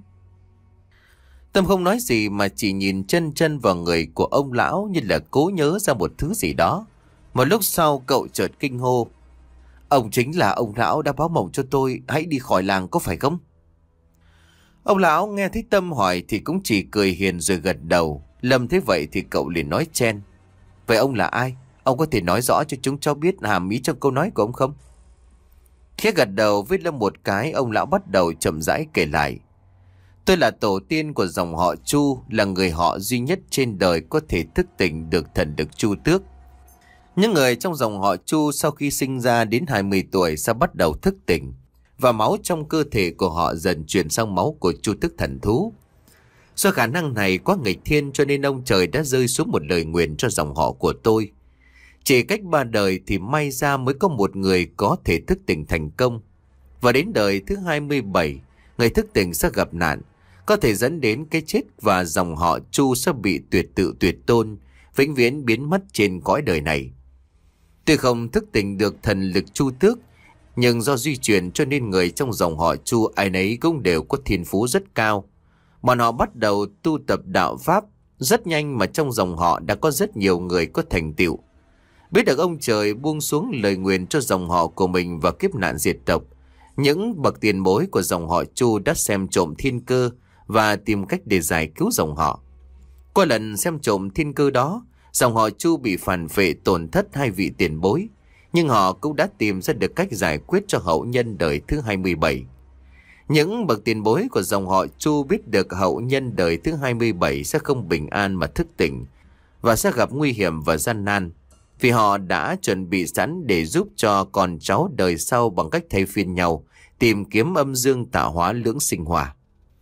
Tâm không nói gì mà chỉ nhìn chân chân vào người của ông lão như là cố nhớ ra một thứ gì đó. Một lúc sau cậu chợt kinh hô: Ông chính là ông lão đã báo mộng cho tôi hãy đi khỏi làng có phải không? Ông lão nghe thấy Tâm hỏi thì cũng chỉ cười hiền rồi gật đầu. Lâm thấy vậy thì cậu liền nói chen: Vậy ông là ai? Ông có thể nói rõ cho chúng cháu biết hàm ý trong câu nói của ông không? Khẽ gật đầu với Lâm một cái, ông lão bắt đầu chậm rãi kể lại: Tôi là tổ tiên của dòng họ Chu, là người họ duy nhất trên đời có thể thức tỉnh được thần lực Chu Tước. Những người trong dòng họ Chu sau khi sinh ra đến hai mươi tuổi sẽ bắt đầu thức tỉnh, và máu trong cơ thể của họ dần chuyển sang máu của Chu Tước thần thú. Do khả năng này quá nghịch thiên cho nên ông trời đã rơi xuống một lời nguyền cho dòng họ của tôi. Chỉ cách ba đời thì may ra mới có một người có thể thức tỉnh thành công. Và đến đời thứ hai mươi bảy, người thức tỉnh sẽ gặp nạn, có thể dẫn đến cái chết, và dòng họ Chu sẽ bị tuyệt tự tuyệt tôn, vĩnh viễn biến mất trên cõi đời này. Tuy không thức tỉnh được thần lực Chu Tước, nhưng do di truyền cho nên người trong dòng họ Chu ai nấy cũng đều có thiên phú rất cao. Bọn họ bắt đầu tu tập đạo pháp rất nhanh, mà trong dòng họ đã có rất nhiều người có thành tựu. Biết được ông trời buông xuống lời nguyền cho dòng họ của mình và kiếp nạn diệt tộc, những bậc tiền bối của dòng họ Chu đã xem trộm thiên cơ và tìm cách để giải cứu dòng họ. Qua lần xem trộm thiên cơ đó, dòng họ Chu bị phản phệ tổn thất hai vị tiền bối, nhưng họ cũng đã tìm ra được cách giải quyết cho hậu nhân đời thứ hai mươi bảy. Những bậc tiền bối của dòng họ Chu biết được hậu nhân đời thứ hai mươi bảy sẽ không bình an mà thức tỉnh, và sẽ gặp nguy hiểm và gian nan, vì họ đã chuẩn bị sẵn để giúp cho con cháu đời sau bằng cách thay phiên nhau tìm kiếm âm dương tạo hóa lưỡng sinh hoa.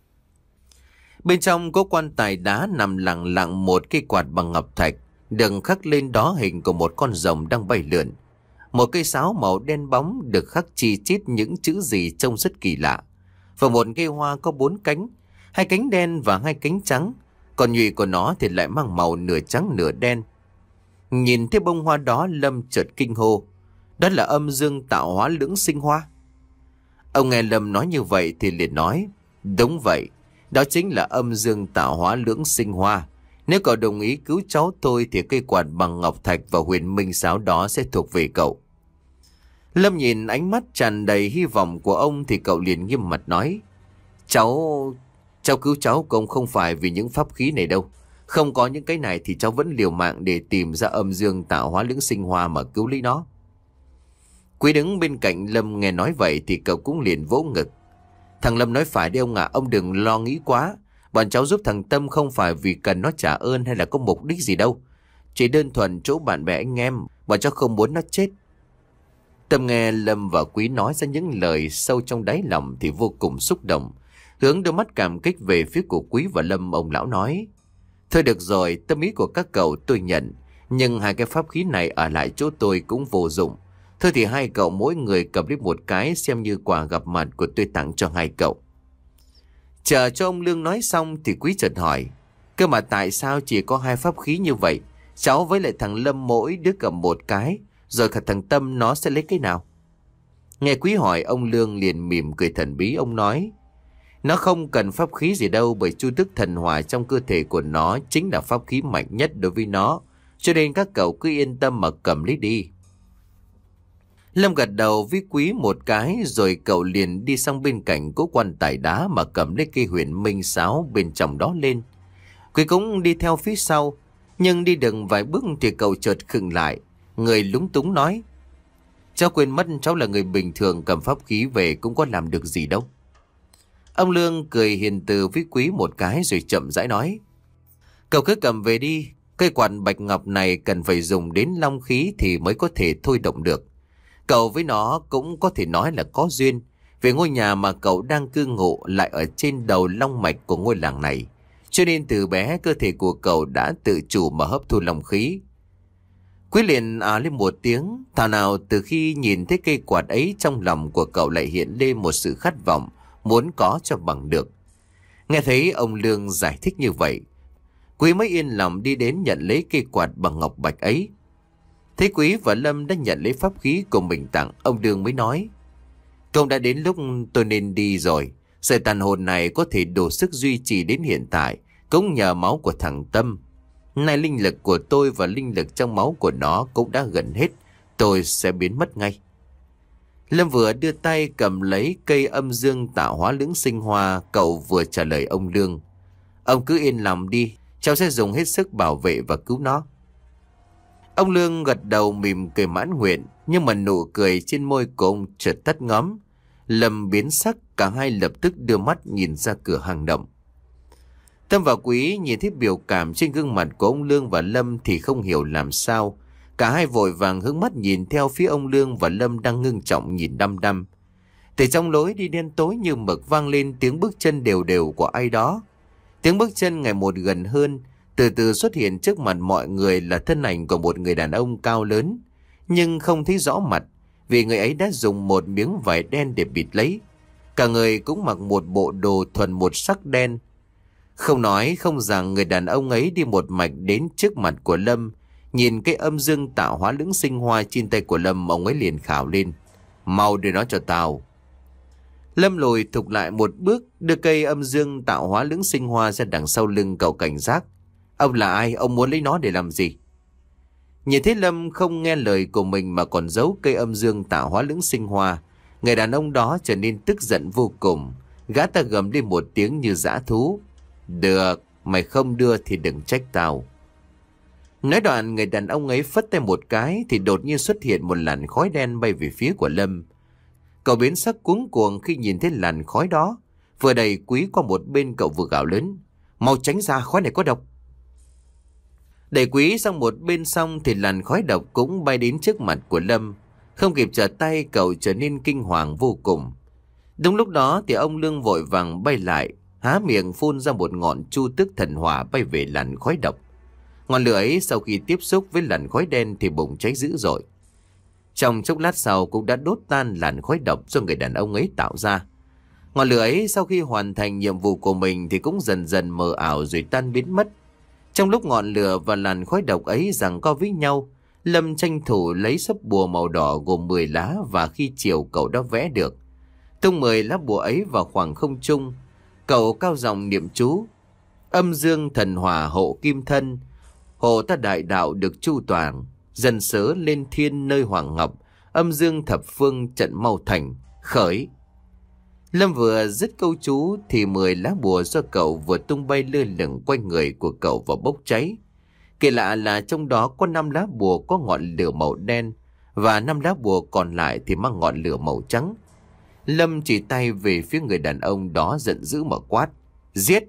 Bên trong có quan tài đá nằm lặng lặng một cây quạt bằng ngọc thạch, được khắc lên đó hình của một con rồng đang bay lượn. Một cây sáo màu đen bóng được khắc chi chít những chữ gì trông rất kỳ lạ. Và một cây hoa có bốn cánh, hai cánh đen và hai cánh trắng, còn nhụy của nó thì lại mang màu nửa trắng nửa đen. Nhìn thấy bông hoa đó, Lâm chợt kinh hô, đó là âm dương tạo hóa lưỡng sinh hoa. Ông nghe Lâm nói như vậy thì liền nói, đúng vậy, đó chính là âm dương tạo hóa lưỡng sinh hoa. Nếu cậu đồng ý cứu cháu tôi thì cây quạt bằng ngọc thạch và huyền minh sáo đó sẽ thuộc về cậu. Lâm nhìn ánh mắt tràn đầy hy vọng của ông thì cậu liền nghiêm mặt nói, Cháu... cháu cứu cháu cũng không phải vì những pháp khí này đâu. Không có những cái này thì cháu vẫn liều mạng để tìm ra âm dương tạo hóa lưỡng sinh hoa mà cứu lấy nó. Quý đứng bên cạnh Lâm nghe nói vậy thì cậu cũng liền vỗ ngực. Thằng Lâm nói phải đi ông ạ, ông đừng lo nghĩ quá. Bọn cháu giúp thằng Tâm không phải vì cần nó trả ơn hay là có mục đích gì đâu. Chỉ đơn thuần chỗ bạn bè anh em, bọn cháu không muốn nó chết. Tâm nghe Lâm và Quý nói ra những lời sâu trong đáy lòng thì vô cùng xúc động. Hướng đôi mắt cảm kích về phía của Quý và Lâm, ông lão nói, thôi được rồi, tâm ý của các cậu tôi nhận, nhưng hai cái pháp khí này ở lại chỗ tôi cũng vô dụng. Thôi thì hai cậu mỗi người cầm lấy một cái xem như quà gặp mặt của tôi tặng cho hai cậu. Chờ cho ông Lương nói xong thì Quý chợt hỏi, cơ mà tại sao chỉ có hai pháp khí như vậy? Cháu với lại thằng Lâm mỗi đứa cầm một cái, rồi cả thằng Tâm nó sẽ lấy cái nào? Nghe Quý hỏi, ông Lương liền mỉm cười thần bí, ông nói, nó không cần pháp khí gì đâu, bởi chu tước thần hỏa trong cơ thể của nó chính là pháp khí mạnh nhất đối với nó, cho nên các cậu cứ yên tâm mà cầm lấy đi. Lâm gật đầu với Quý một cái rồi cậu liền đi sang bên cạnh cố quan tài đá mà cầm lấy cây huyền minh sáo bên trong đó lên. Quý cũng đi theo phía sau, nhưng đi được vài bước thì cậu chợt khựng lại, người lúng túng nói, cháu quên mất cháu là người bình thường, cầm pháp khí về cũng có làm được gì đâu. Ông Lương cười hiền từ với Quý một cái rồi chậm rãi nói, cậu cứ cầm về đi, cây quạt bạch ngọc này cần phải dùng đến long khí thì mới có thể thôi động được. Cậu với nó cũng có thể nói là có duyên, vì ngôi nhà mà cậu đang cư ngụ lại ở trên đầu long mạch của ngôi làng này, cho nên từ bé cơ thể của cậu đã tự chủ mà hấp thu long khí. Quý liền à lên một tiếng, thảo nào từ khi nhìn thấy cây quạt ấy trong lòng của cậu lại hiện lên một sự khát vọng muốn có cho bằng được. Nghe thấy ông Lương giải thích như vậy, Quý mới yên lòng đi đến nhận lấy cây quạt bằng ngọc bạch ấy. Thấy Quý và Lâm đã nhận lấy pháp khí của mình tặng, ông Lương mới nói, công đã đến lúc tôi nên đi rồi. Sợi tàn hồn này có thể đủ sức duy trì đến hiện tại cũng nhờ máu của thằng Tâm. Nay linh lực của tôi và linh lực trong máu của nó cũng đã gần hết, tôi sẽ biến mất ngay. Lâm vừa đưa tay cầm lấy cây âm dương tạo hóa lưỡng sinh hoa, cậu vừa trả lời ông Lương, ông cứ yên lòng đi, cháu sẽ dùng hết sức bảo vệ và cứu nó. Ông Lương gật đầu mỉm cười mãn nguyện, nhưng mà nụ cười trên môi của ông chợt tắt ngóm. Lâm biến sắc, cả hai lập tức đưa mắt nhìn ra cửa hang động. Tâm và Quý nhìn thấy biểu cảm trên gương mặt của ông Lương và Lâm thì không hiểu làm sao. Cả hai vội vàng hướng mắt nhìn theo phía ông Lương và Lâm đang ngưng trọng nhìn đăm đăm. Từ trong lối đi đen tối như mực vang lên tiếng bước chân đều đều của ai đó. Tiếng bước chân ngày một gần hơn, từ từ xuất hiện trước mặt mọi người là thân ảnh của một người đàn ông cao lớn, nhưng không thấy rõ mặt vì người ấy đã dùng một miếng vải đen để bịt lấy. Cả người cũng mặc một bộ đồ thuần một sắc đen. Không nói không rằng người đàn ông ấy đi một mạch đến trước mặt của Lâm. Nhìn cái âm dương tạo hóa lưỡng sinh hoa trên tay của Lâm, ông ấy liền khảo lên, mau đưa nó cho tao. Lâm lùi thục lại một bước, đưa cây âm dương tạo hóa lưỡng sinh hoa ra đằng sau lưng cậu cảnh giác. Ông là ai? Ông muốn lấy nó để làm gì? Nhìn thấy Lâm không nghe lời của mình mà còn giấu cây âm dương tạo hóa lưỡng sinh hoa, người đàn ông đó trở nên tức giận vô cùng. Gã ta gầm lên một tiếng như dã thú. Được, mày không đưa thì đừng trách tao. Nói đoạn, người đàn ông ấy phất tay một cái thì đột nhiên xuất hiện một làn khói đen bay về phía của Lâm. Cậu biến sắc cuống cuồng khi nhìn thấy làn khói đó. Vừa đẩy Quý qua một bên, cậu vừa gào lớn, mau tránh ra, khói này có độc. Đẩy Quý sang một bên xong thì làn khói độc cũng bay đến trước mặt của Lâm. Không kịp trở tay, cậu trở nên kinh hoàng vô cùng. Đúng lúc đó thì ông Lương vội vàng bay lại, há miệng phun ra một ngọn chu tước thần hỏa bay về làn khói độc. Ngọn lửa ấy sau khi tiếp xúc với làn khói đen thì bùng cháy dữ dội. Trong chốc lát sau cũng đã đốt tan làn khói độc do người đàn ông ấy tạo ra. Ngọn lửa ấy sau khi hoàn thành nhiệm vụ của mình thì cũng dần dần mờ ảo rồi tan biến mất. Trong lúc ngọn lửa và làn khói độc ấy giằng co với nhau, Lâm tranh thủ lấy sấp bùa màu đỏ gồm mười lá và khi chiều cậu đã vẽ được. Tung mười lá bùa ấy vào khoảng không trung, cậu cao giọng niệm chú: âm dương thần hỏa hộ kim thân, hộ ta đại đạo được chu toàn, dần sớ lên thiên nơi hoàng ngọc, âm dương thập phương trận mau thành, khởi. Lâm vừa dứt câu chú thì mười lá bùa do cậu vừa tung bay lơ lửng quanh người của cậu và bốc cháy. Kỳ lạ là trong đó có năm lá bùa có ngọn lửa màu đen và năm lá bùa còn lại thì mang ngọn lửa màu trắng. Lâm chỉ tay về phía người đàn ông đó giận dữ mà quát: giết!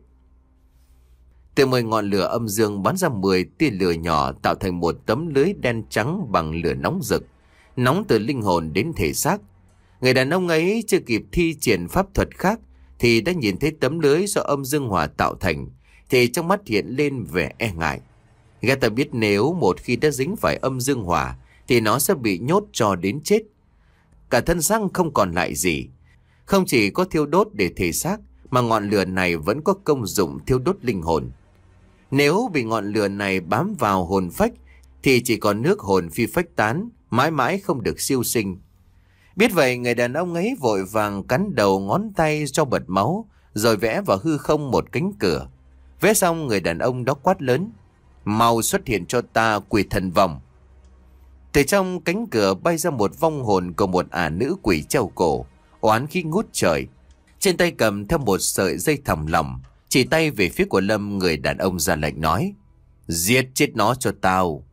Từ mười ngọn lửa âm dương bắn ra mười tia lửa nhỏ tạo thành một tấm lưới đen trắng bằng lửa nóng rực, nóng từ linh hồn đến thể xác. Người đàn ông ấy chưa kịp thi triển pháp thuật khác thì đã nhìn thấy tấm lưới do âm dương hỏa tạo thành, thì trong mắt hiện lên vẻ e ngại. Gã ta biết nếu một khi đã dính phải âm dương hỏa thì nó sẽ bị nhốt cho đến chết. Cả thân xác không còn lại gì. Không chỉ có thiêu đốt để thể xác mà ngọn lửa này vẫn có công dụng thiêu đốt linh hồn. Nếu bị ngọn lửa này bám vào hồn phách thì chỉ còn nước hồn phi phách tán, mãi mãi không được siêu sinh. Biết vậy, người đàn ông ấy vội vàng cắn đầu ngón tay cho bật máu, rồi vẽ vào hư không một cánh cửa. Vẽ xong, người đàn ông đó quát lớn: mau xuất hiện cho ta quỷ thần vòng. Từ trong cánh cửa bay ra một vong hồn của một ả nữ quỷ treo cổ, oán khí ngút trời. Trên tay cầm theo một sợi dây thòng lọng, chỉ tay về phía của Lâm. Người đàn ông ra lệnh nói: giết chết nó cho tao.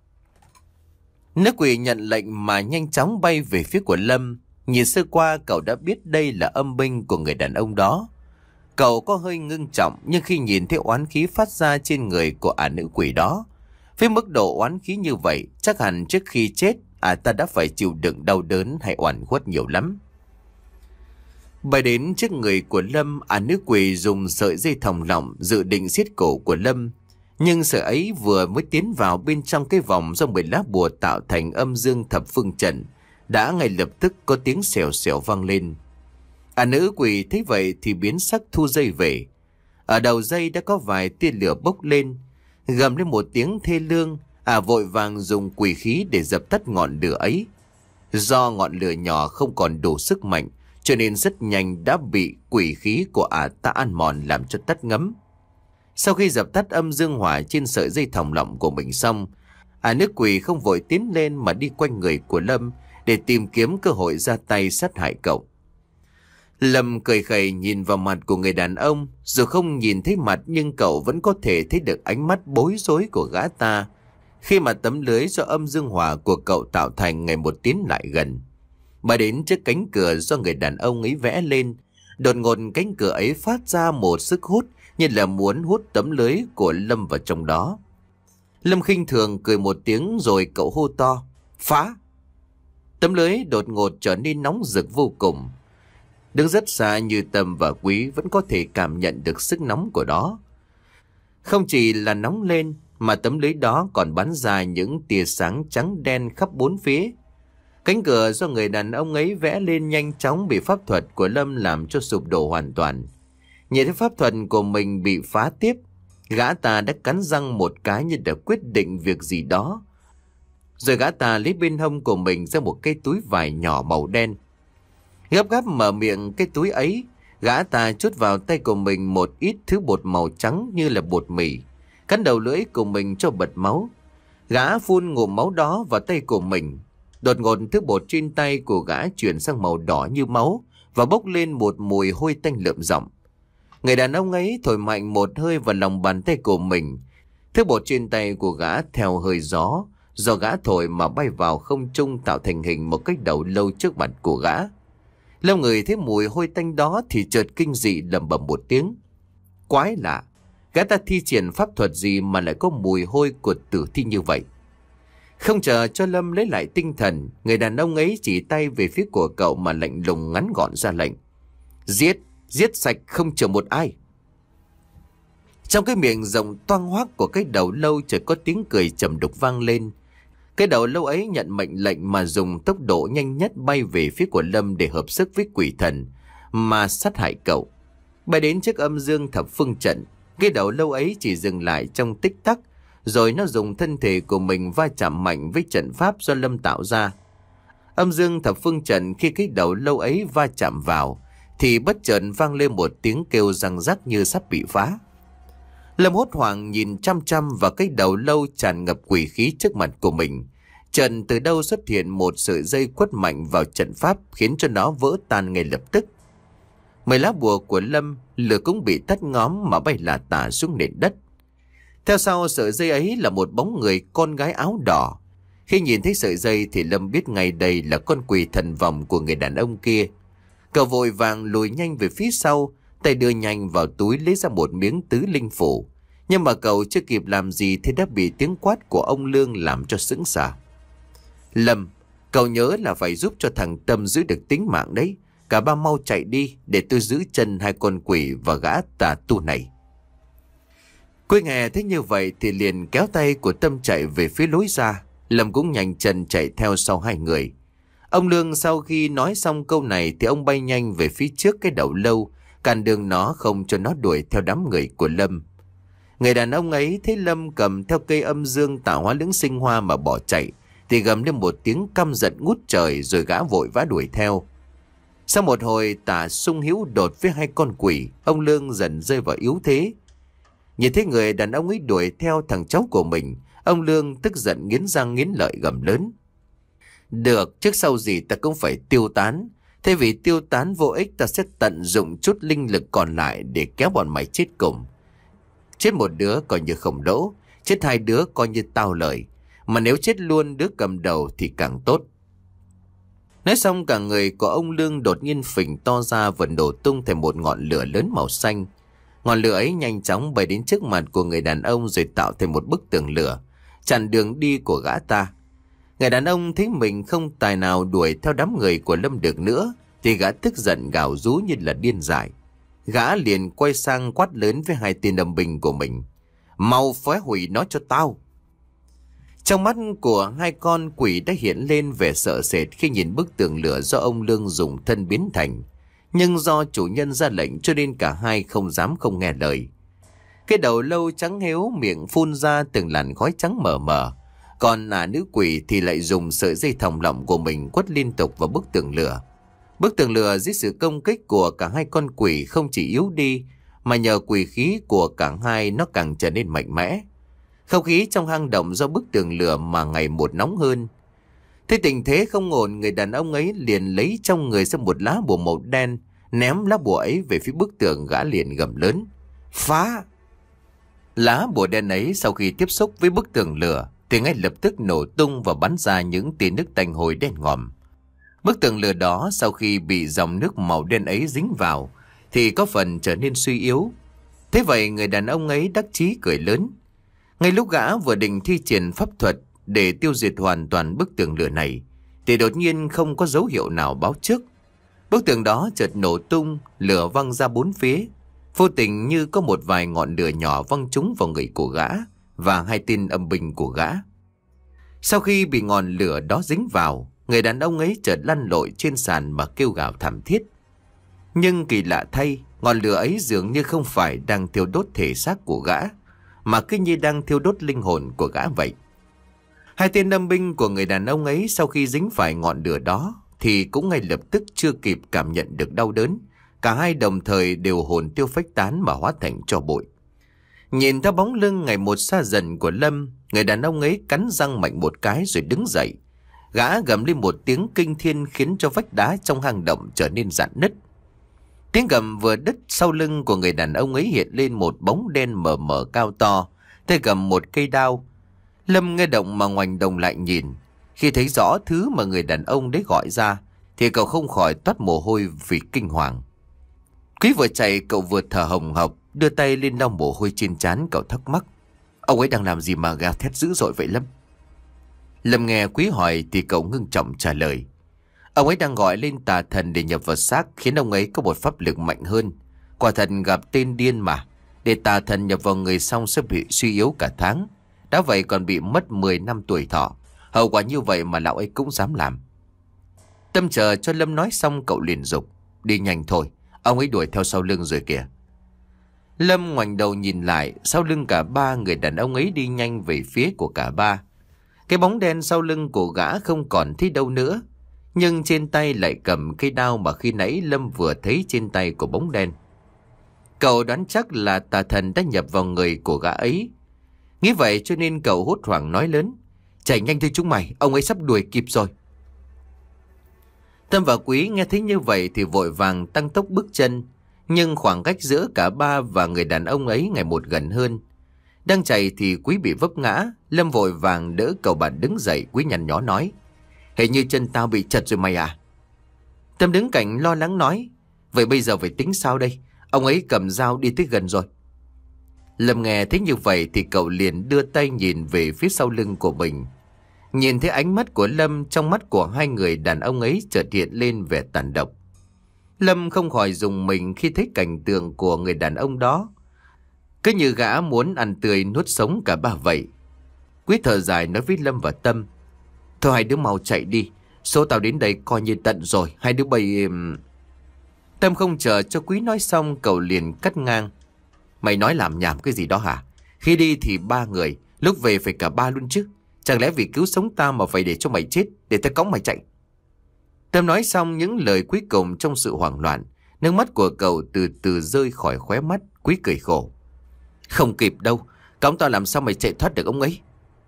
Nữ quỷ nhận lệnh mà nhanh chóng bay về phía của Lâm. Nhìn sơ qua cậu đã biết đây là âm binh của người đàn ông đó. Cậu có hơi ngưng trọng, nhưng khi nhìn thấy oán khí phát ra trên người của ả nữ quỷ đó, với mức độ oán khí như vậy, chắc hẳn trước khi chết ả ta đã phải chịu đựng đau đớn hay oằn khuất nhiều lắm. Bay đến trước người của Lâm, ả nữ quỷ dùng sợi dây thòng lọng dự định siết cổ của Lâm. Nhưng sợi ấy vừa mới tiến vào bên trong cái vòng do mười lá bùa tạo thành âm dương thập phương trận, đã ngay lập tức có tiếng xèo xèo vang lên. Ả nữ quỷ thấy vậy thì biến sắc thu dây về. Ở đầu dây đã có vài tia lửa bốc lên, gầm lên một tiếng thê lương. Ả vội vàng dùng quỷ khí để dập tắt ngọn lửa ấy. Do ngọn lửa nhỏ không còn đủ sức mạnh, cho nên rất nhanh đã bị quỷ khí của ả ta ăn mòn làm cho tắt ngấm. Sau khi dập tắt âm dương hỏa trên sợi dây thòng lọng của mình xong, ả nữ quỷ không vội tiến lên mà đi quanh người của Lâm để tìm kiếm cơ hội ra tay sát hại cậu. Lâm cười khẩy nhìn vào mặt của người đàn ông, dù không nhìn thấy mặt nhưng cậu vẫn có thể thấy được ánh mắt bối rối của gã ta khi mà tấm lưới do âm dương hỏa của cậu tạo thành ngày một tiến lại gần. Bà đến trước cánh cửa do người đàn ông ấy vẽ lên. Đột ngột cánh cửa ấy phát ra một sức hút như là muốn hút tấm lưới của Lâm vào trong đó. Lâm khinh thường cười một tiếng rồi cậu hô to: phá! Tấm lưới đột ngột trở nên nóng rực vô cùng. Đứng rất xa Như Tâm và Quý vẫn có thể cảm nhận được sức nóng của đó. Không chỉ là nóng lên mà tấm lưới đó còn bắn ra những tia sáng trắng đen khắp bốn phía. Cánh cửa do người đàn ông ấy vẽ lên nhanh chóng bị pháp thuật của Lâm làm cho sụp đổ hoàn toàn. Nhìn thấy pháp thuật của mình bị phá tiếp, gã ta đã cắn răng một cái như đã quyết định việc gì đó. Rồi gã ta lấy bên hông của mình ra một cái túi vải nhỏ màu đen. Gấp gáp mở miệng cái túi ấy, gã ta trút vào tay của mình một ít thứ bột màu trắng như là bột mì. Cắn đầu lưỡi của mình cho bật máu. Gã phun ngụm máu đó vào tay của mình. Đột ngột thứ bột trên tay của gã chuyển sang màu đỏ như máu và bốc lên một mùi hôi tanh lợm giọng. Người đàn ông ấy thổi mạnh một hơi vào lòng bàn tay của mình. Thứ bột trên tay của gã theo hơi gió, do gã thổi mà bay vào không trung tạo thành hình một cái đầu lâu trước mặt của gã. Lâm người thấy mùi hôi tanh đó thì chợt kinh dị lẩm bẩm một tiếng. Quái lạ, gã ta thi triển pháp thuật gì mà lại có mùi hôi của tử thi như vậy? Không chờ cho Lâm lấy lại tinh thần, người đàn ông ấy chỉ tay về phía của cậu mà lạnh lùng ngắn gọn ra lệnh: Giết, giết sạch không chừa một ai. Trong cái miệng rộng toang hoác của cái đầu lâu chợt có tiếng cười trầm đục vang lên. Cái đầu lâu ấy nhận mệnh lệnh mà dùng tốc độ nhanh nhất bay về phía của Lâm để hợp sức với quỷ thần mà sát hại cậu. Bay đến trước âm dương thập phương trận, cái đầu lâu ấy chỉ dừng lại trong tích tắc, rồi nó dùng thân thể của mình va chạm mạnh với trận pháp do Lâm tạo ra. Âm dương thập phương trận khi cái đầu lâu ấy va chạm vào thì bất chợt vang lên một tiếng kêu răng rắc như sắp bị phá. Lâm hốt hoảng nhìn chăm chăm vào cái đầu lâu tràn ngập quỷ khí trước mặt của mình. Trần từ đâu xuất hiện một sợi dây quất mạnh vào trận pháp khiến cho nó vỡ tan ngay lập tức. Mười lá bùa của Lâm lửa cũng bị tắt ngóm mà bay là tả xuống nền đất. Theo sau sợi dây ấy là một bóng người con gái áo đỏ. Khi nhìn thấy sợi dây thì Lâm biết ngay đây là con quỷ thần vòng của người đàn ông kia. Cậu vội vàng lùi nhanh về phía sau, tay đưa nhanh vào túi lấy ra một miếng tứ linh phủ. Nhưng mà cậu chưa kịp làm gì thì đã bị tiếng quát của ông Lương làm cho sững sờ. Lâm, cậu nhớ là phải giúp cho thằng Tâm giữ được tính mạng đấy. Cả ba mau chạy đi để tôi giữ chân hai con quỷ và gã tà tu này. Quê nghe thấy như vậy thì liền kéo tay của Tâm chạy về phía lối ra. Lâm cũng nhanh chân chạy theo sau hai người. Ông Lương sau khi nói xong câu này thì ông bay nhanh về phía trước cái đầu lâu, cản đường nó không cho nó đuổi theo đám người của Lâm. Người đàn ông ấy thấy Lâm cầm theo cây âm dương tạo hóa lưỡng sinh hoa mà bỏ chạy thì gầm lên một tiếng căm giận ngút trời, rồi gã vội vã đuổi theo. Sau một hồi tả xung hữu đột với hai con quỷ, ông Lương dần rơi vào yếu thế. Nhìn thấy người đàn ông ấy đuổi theo thằng cháu của mình, ông Lương tức giận nghiến răng nghiến lợi gầm lớn. Được, trước sau gì ta cũng phải tiêu tán. Thế vì tiêu tán vô ích, ta sẽ tận dụng chút linh lực còn lại để kéo bọn mày chết cùng. Chết một đứa coi như không lỗ, chết hai đứa coi như tao lợi. Mà nếu chết luôn đứa cầm đầu thì càng tốt. Nói xong cả người của ông Lương đột nhiên phình to ra và nổ tung thành một ngọn lửa lớn màu xanh. Ngọn lửa ấy nhanh chóng bay đến trước mặt của người đàn ông rồi tạo thành một bức tường lửa, chặn đường đi của gã ta. Người đàn ông thấy mình không tài nào đuổi theo đám người của Lâm được nữa thì gã tức giận gào rú như là điên dại. Gã liền quay sang quát lớn với hai tên âm binh của mình. Mau phá hủy nó cho tao. Trong mắt của hai con quỷ đã hiện lên vẻ sợ sệt khi nhìn bức tường lửa do ông Lương dùng thân biến thành. Nhưng do chủ nhân ra lệnh cho nên cả hai không dám không nghe lời. Cái đầu lâu trắng héo miệng phun ra từng làn khói trắng mờ mờ. Còn ả nữ quỷ thì lại dùng sợi dây thòng lọng của mình quất liên tục vào bức tường lửa. Bức tường lửa dưới sự công kích của cả hai con quỷ không chỉ yếu đi, mà nhờ quỷ khí của cả hai nó càng trở nên mạnh mẽ. Không khí trong hang động do bức tường lửa mà ngày một nóng hơn. Thế tình thế không ổn, người đàn ông ấy liền lấy trong người ra một lá bùa màu đen, ném lá bùa ấy về phía bức tường. Gã liền gầm lớn: Phá! Lá bùa đen ấy sau khi tiếp xúc với bức tường lửa thì ngay lập tức nổ tung và bắn ra những tia nước tanh hôi đen ngòm. Bức tường lửa đó sau khi bị dòng nước màu đen ấy dính vào thì có phần trở nên suy yếu. Thế vậy người đàn ông ấy đắc chí cười lớn. Ngay lúc gã vừa định thi triển pháp thuật để tiêu diệt hoàn toàn bức tường lửa này thì đột nhiên không có dấu hiệu nào báo trước. Bức tường đó chợt nổ tung, lửa văng ra bốn phía. Vô tình như có một vài ngọn lửa nhỏ văng trúng vào người của gã và hai tên âm binh của gã. Sau khi bị ngọn lửa đó dính vào, người đàn ông ấy chợt lăn lội trên sàn mà kêu gào thảm thiết. Nhưng kỳ lạ thay, ngọn lửa ấy dường như không phải đang thiêu đốt thể xác của gã, mà cứ như đang thiêu đốt linh hồn của gã vậy. Hai tên âm binh của người đàn ông ấy sau khi dính phải ngọn lửa đó thì cũng ngay lập tức chưa kịp cảm nhận được đau đớn. Cả hai đồng thời đều hồn tiêu phách tán mà hóa thành tro bụi. Nhìn theo bóng lưng ngày một xa dần của Lâm, người đàn ông ấy cắn răng mạnh một cái rồi đứng dậy. Gã gầm lên một tiếng kinh thiên khiến cho vách đá trong hang động trở nên rạn nứt. Tiếng gầm vừa đứt, sau lưng của người đàn ông ấy hiện lên một bóng đen mờ mờ cao to, tay cầm một cây đao. Lâm nghe động mà ngoảnh đầu lại nhìn. Khi thấy rõ thứ mà người đàn ông đấy gọi ra thì cậu không khỏi toát mồ hôi vì kinh hoàng. Quý vừa chạy cậu vừa thở hồng hộc, đưa tay lên lau mồ hôi trên trán. Cậu thắc mắc: Ông ấy đang làm gì mà gào thét dữ dội vậy Lâm? Lâm nghe Quý hỏi thì cậu ngưng trọng trả lời: Ông ấy đang gọi lên tà thần để nhập vào xác, khiến ông ấy có một pháp lực mạnh hơn. Quả thật gặp tên điên mà. Để tà thần nhập vào người xong sẽ bị suy yếu cả tháng. Đã vậy còn bị mất mười năm tuổi thọ. Hậu quả như vậy mà lão ấy cũng dám làm. Tâm chờ cho Lâm nói xong, cậu liền dục: đi nhanh thôi, ông ấy đuổi theo sau lưng rồi kìa. Lâm ngoảnh đầu nhìn lại, sau lưng cả ba người đàn ông ấy đi nhanh về phía của cả ba. Cái bóng đen sau lưng của gã không còn thấy đâu nữa, nhưng trên tay lại cầm cây đao mà khi nãy Lâm vừa thấy trên tay của bóng đen. Cậu đoán chắc là tà thần đã nhập vào người của gã ấy. Nghĩ vậy cho nên cậu hốt hoảng nói lớn: chạy nhanh thôi chúng mày, ông ấy sắp đuổi kịp rồi. Tâm và Quý nghe thấy như vậy thì vội vàng tăng tốc bước chân, nhưng khoảng cách giữa cả ba và người đàn ông ấy ngày một gần hơn. Đang chạy thì Quý bị vấp ngã. Lâm vội vàng đỡ cậu bạn đứng dậy. Quý nhăn nhó nói: hình như chân tao bị chật rồi mày à. Tâm đứng cạnh lo lắng nói: vậy bây giờ phải tính sao đây, ông ấy cầm dao đi tới gần rồi. Lâm nghe thấy như vậy thì cậu liền đưa tay nhìn về phía sau lưng của mình. Nhìn thấy ánh mắt của Lâm, trong mắt của hai người đàn ông ấy chợt hiện lên vẻ tàn độc. Lâm không khỏi rùng mình khi thấy cảnh tượng của người đàn ông đó, cứ như gã muốn ăn tươi nuốt sống cả ba vậy. Quý thở dài nói với Lâm và Tâm: thôi hai đứa mau chạy đi, số tao đến đây coi như tận rồi, hai đứa bay... Tâm không chờ cho Quý nói xong, cậu liền cắt ngang: mày nói làm nhảm cái gì đó hả? Khi đi thì ba người, lúc về phải cả ba luôn chứ. Chẳng lẽ vì cứu sống tao mà phải để cho mày chết, để tao cõng mày chạy? Tâm nói xong những lời cuối cùng trong sự hoảng loạn, nước mắt của cậu từ từ rơi khỏi khóe mắt. Quý cười khổ: không kịp đâu, cõng tao làm sao mày chạy thoát được ông ấy?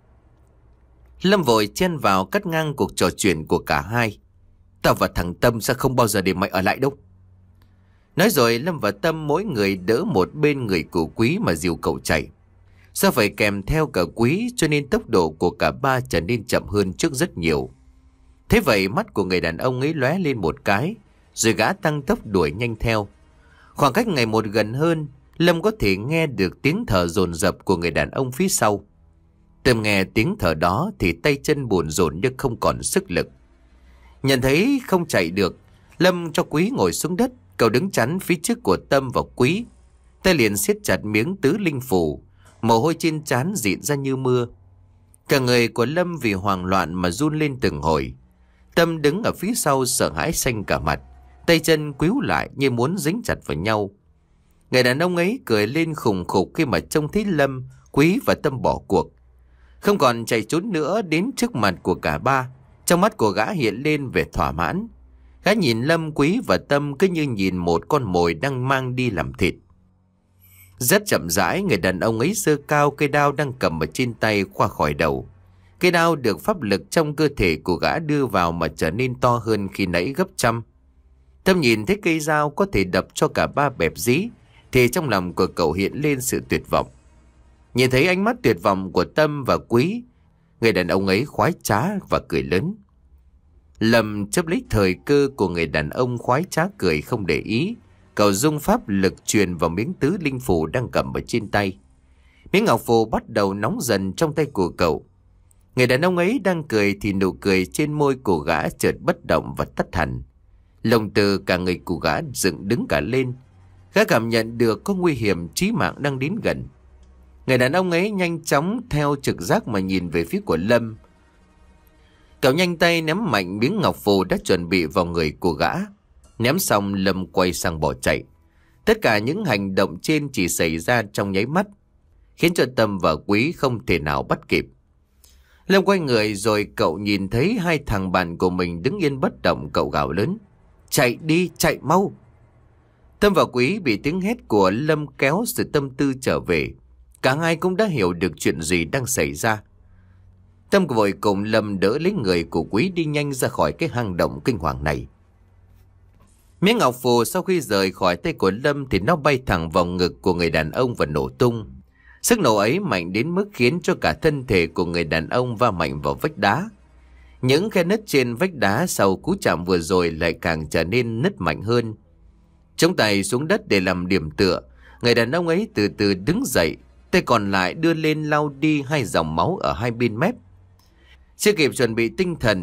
Lâm vội chen vào cắt ngang cuộc trò chuyện của cả hai: tao và thằng Tâm sẽ không bao giờ để mày ở lại đâu. Nói rồi Lâm và Tâm mỗi người đỡ một bên người của Quý mà dìu cậu chạy. Do phải kèm theo cả Quý cho nên tốc độ của cả ba trở nên chậm hơn trước rất nhiều. Thế vậy mắt của người đàn ông ấy lóe lên một cái, rồi gã tăng tốc đuổi nhanh theo. Khoảng cách ngày một gần hơn, Lâm có thể nghe được tiếng thở dồn dập của người đàn ông phía sau. Tâm nghe tiếng thở đó thì tay chân buồn rộn nhưng không còn sức lực. Nhận thấy không chạy được, Lâm cho Quý ngồi xuống đất. Cậu đứng chắn phía trước của Tâm và Quý, tay liền siết chặt miếng tứ linh phù, mồ hôi trên trán rịn ra như mưa. Cả người của Lâm vì hoảng loạn mà run lên từng hồi. Tâm đứng ở phía sau sợ hãi xanh cả mặt, tay chân quíu lại như muốn dính chặt vào nhau. Người đàn ông ấy cười lên khùng khục khi mà trông thấy Lâm, Quý và Tâm bỏ cuộc, không còn chạy trốn nữa. Đến trước mặt của cả ba, trong mắt của gã hiện lên vẻ thỏa mãn. Gã nhìn Lâm, Quý và Tâm cứ như nhìn một con mồi đang mang đi làm thịt. Rất chậm rãi, người đàn ông ấy giơ cao cây đao đang cầm ở trên tay qua khỏi đầu. Cây đao được pháp lực trong cơ thể của gã đưa vào mà trở nên to hơn khi nãy gấp trăm. Tâm nhìn thấy cây dao có thể đập cho cả ba bẹp dí, thì trong lòng của cậu hiện lên sự tuyệt vọng. Nhìn thấy ánh mắt tuyệt vọng của Tâm và Quý, người đàn ông ấy khoái trá và cười lớn. Lâm chấp lấy thời cơ của người đàn ông khoái trá cười không để ý, cậu dung pháp lực truyền vào miếng tứ linh phù đang cầm ở trên tay. Miếng ngọc phù bắt đầu nóng dần trong tay của cậu. Người đàn ông ấy đang cười thì nụ cười trên môi của gã chợt bất động và tắt hẳn. Lồng từ cả người của gã dựng đứng cả lên. Gã cảm nhận được có nguy hiểm chí mạng đang đến gần. Người đàn ông ấy nhanh chóng theo trực giác mà nhìn về phía của Lâm. Cậu nhanh tay ném mạnh miếng ngọc phù đã chuẩn bị vào người của gã. Ném xong Lâm quay sang bỏ chạy. Tất cả những hành động trên chỉ xảy ra trong nháy mắt, khiến cho Tâm và Quý không thể nào bắt kịp. Lâm quay người rồi cậu nhìn thấy hai thằng bạn của mình đứng yên bất động. Cậu gào lớn: chạy đi, chạy mau. Tâm và Quý bị tiếng hét của Lâm kéo sự tâm tư trở về. Cả hai cũng đã hiểu được chuyện gì đang xảy ra. Tâm vội cùng Lâm đỡ lấy người của Quý đi nhanh ra khỏi cái hang động kinh hoàng này. Miếng ngọc phù sau khi rời khỏi tay của Lâm thì nó bay thẳng vào ngực của người đàn ông và nổ tung. Sức nổ ấy mạnh đến mức khiến cho cả thân thể của người đàn ông va mạnh vào vách đá. Những khe nứt trên vách đá sau cú chạm vừa rồi lại càng trở nên nứt mạnh hơn. Chống tay xuống đất để làm điểm tựa, người đàn ông ấy từ từ đứng dậy, tay còn lại đưa lên lau đi hai dòng máu ở hai bên mép. Chưa kịp chuẩn bị tinh thần,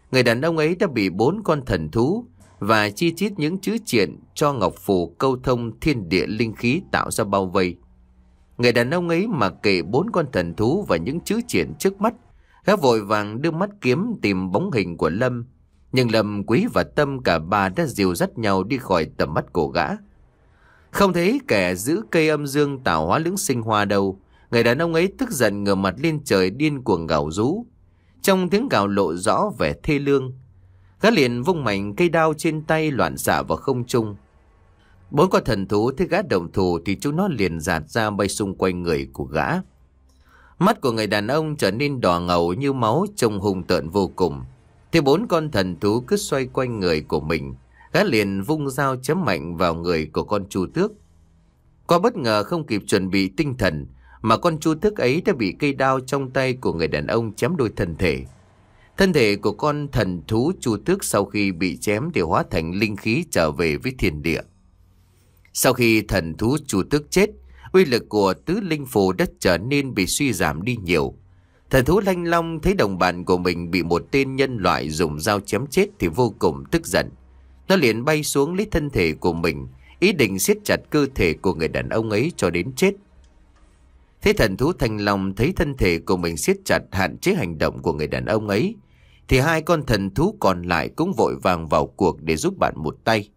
người đàn ông ấy đã bị bốn con thần thú và chi chít những chữ triện cho ngọc phù câu thông thiên địa linh khí tạo ra bao vây. Người đàn ông ấy mặc kệ bốn con thần thú và những chữ triện trước mắt, gã vội vàng đưa mắt kiếm tìm bóng hình của Lâm. Nhưng Lâm, Quý và Tâm cả ba đã dìu dắt nhau đi khỏi tầm mắt của gã. Không thấy kẻ giữ cây âm dương tạo hóa lưỡng sinh hoa đâu. Người đàn ông ấy tức giận ngửa mặt lên trời điên cuồng gào rú. Trong tiếng gào lộ rõ vẻ thê lương. Gã liền vung mạnh cây đao trên tay loạn xạ vào không trung. Bốn con thần thú thấy gã đồng thủ thì chúng nó liền giạt ra bay xung quanh người của gã. Mắt của người đàn ông trở nên đỏ ngầu như máu, trông hung tợn vô cùng. Thì bốn con thần thú cứ xoay quanh người của mình, gã liền vung dao chém mạnh vào người của con chu tước. Qua bất ngờ không kịp chuẩn bị tinh thần mà con chu tước ấy đã bị cây đao trong tay của người đàn ông chém đôi thân thể. Thân thể của con thần thú chu tước sau khi bị chém thì hóa thành linh khí trở về với thiên địa. Sau khi thần thú chu tước chết, uy lực của tứ linh phù đất trở nên bị suy giảm đi nhiều. Thần thú Thanh Long thấy đồng bạn của mình bị một tên nhân loại dùng dao chém chết thì vô cùng tức giận. Nó liền bay xuống lấy thân thể của mình, ý định siết chặt cơ thể của người đàn ông ấy cho đến chết. Thế thần thú Thanh Long thấy thân thể của mình siết chặt hạn chế hành động của người đàn ông ấy, thì hai con thần thú còn lại cũng vội vàng vào cuộc để giúp bạn một tay.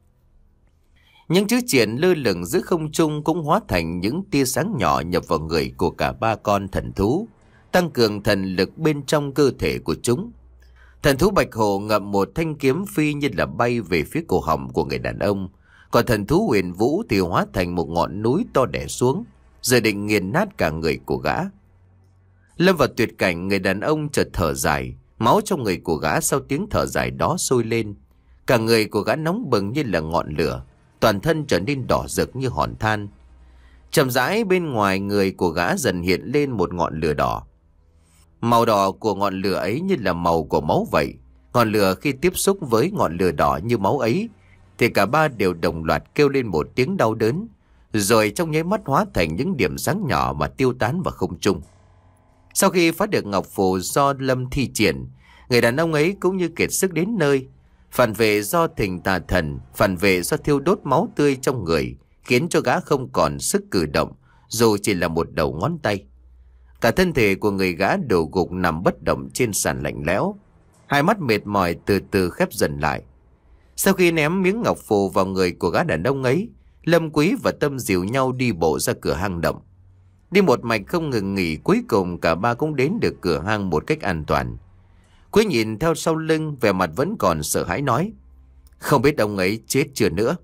Những chữ triện lơ lửng giữa không trung cũng hóa thành những tia sáng nhỏ nhập vào người của cả ba con thần thú, tăng cường thần lực bên trong cơ thể của chúng. Thần thú Bạch Hổ ngậm một thanh kiếm phi như là bay về phía cổ họng của người đàn ông, còn thần thú Huyền Vũ thì hóa thành một ngọn núi to đè xuống, rồi định nghiền nát cả người của gã. Lâm vào tuyệt cảnh, người đàn ông chợt thở dài, máu trong người của gã sau tiếng thở dài đó sôi lên. Cả người của gã nóng bừng như là ngọn lửa, toàn thân trở nên đỏ rực như hòn than. Chậm rãi bên ngoài người của gã dần hiện lên một ngọn lửa đỏ. Màu đỏ của ngọn lửa ấy như là màu của máu vậy. Ngọn lửa khi tiếp xúc với ngọn lửa đỏ như máu ấy thì cả ba đều đồng loạt kêu lên một tiếng đau đớn, rồi trong nháy mắt hóa thành những điểm sáng nhỏ mà tiêu tán vào không trung. Sau khi phá được ngọc phù do Lâm thi triển, người đàn ông ấy cũng như kiệt sức đến nơi. Phản vệ do thỉnh tà thần, phản vệ do thiêu đốt máu tươi trong người, khiến cho gã không còn sức cử động, dù chỉ là một đầu ngón tay. Cả thân thể của người gã đổ gục nằm bất động trên sàn lạnh lẽo. Hai mắt mệt mỏi từ từ khép dần lại. Sau khi ném miếng ngọc phù vào người của gã đàn ông ấy, Lâm, Quý và Tâm dìu nhau đi bộ ra cửa hang động. Đi một mạch không ngừng nghỉ, cuối cùng cả ba cũng đến được cửa hang một cách an toàn. Quý nhìn theo sau lưng, vẻ mặt vẫn còn sợ hãi nói: "Không biết ông ấy chết chưa nữa."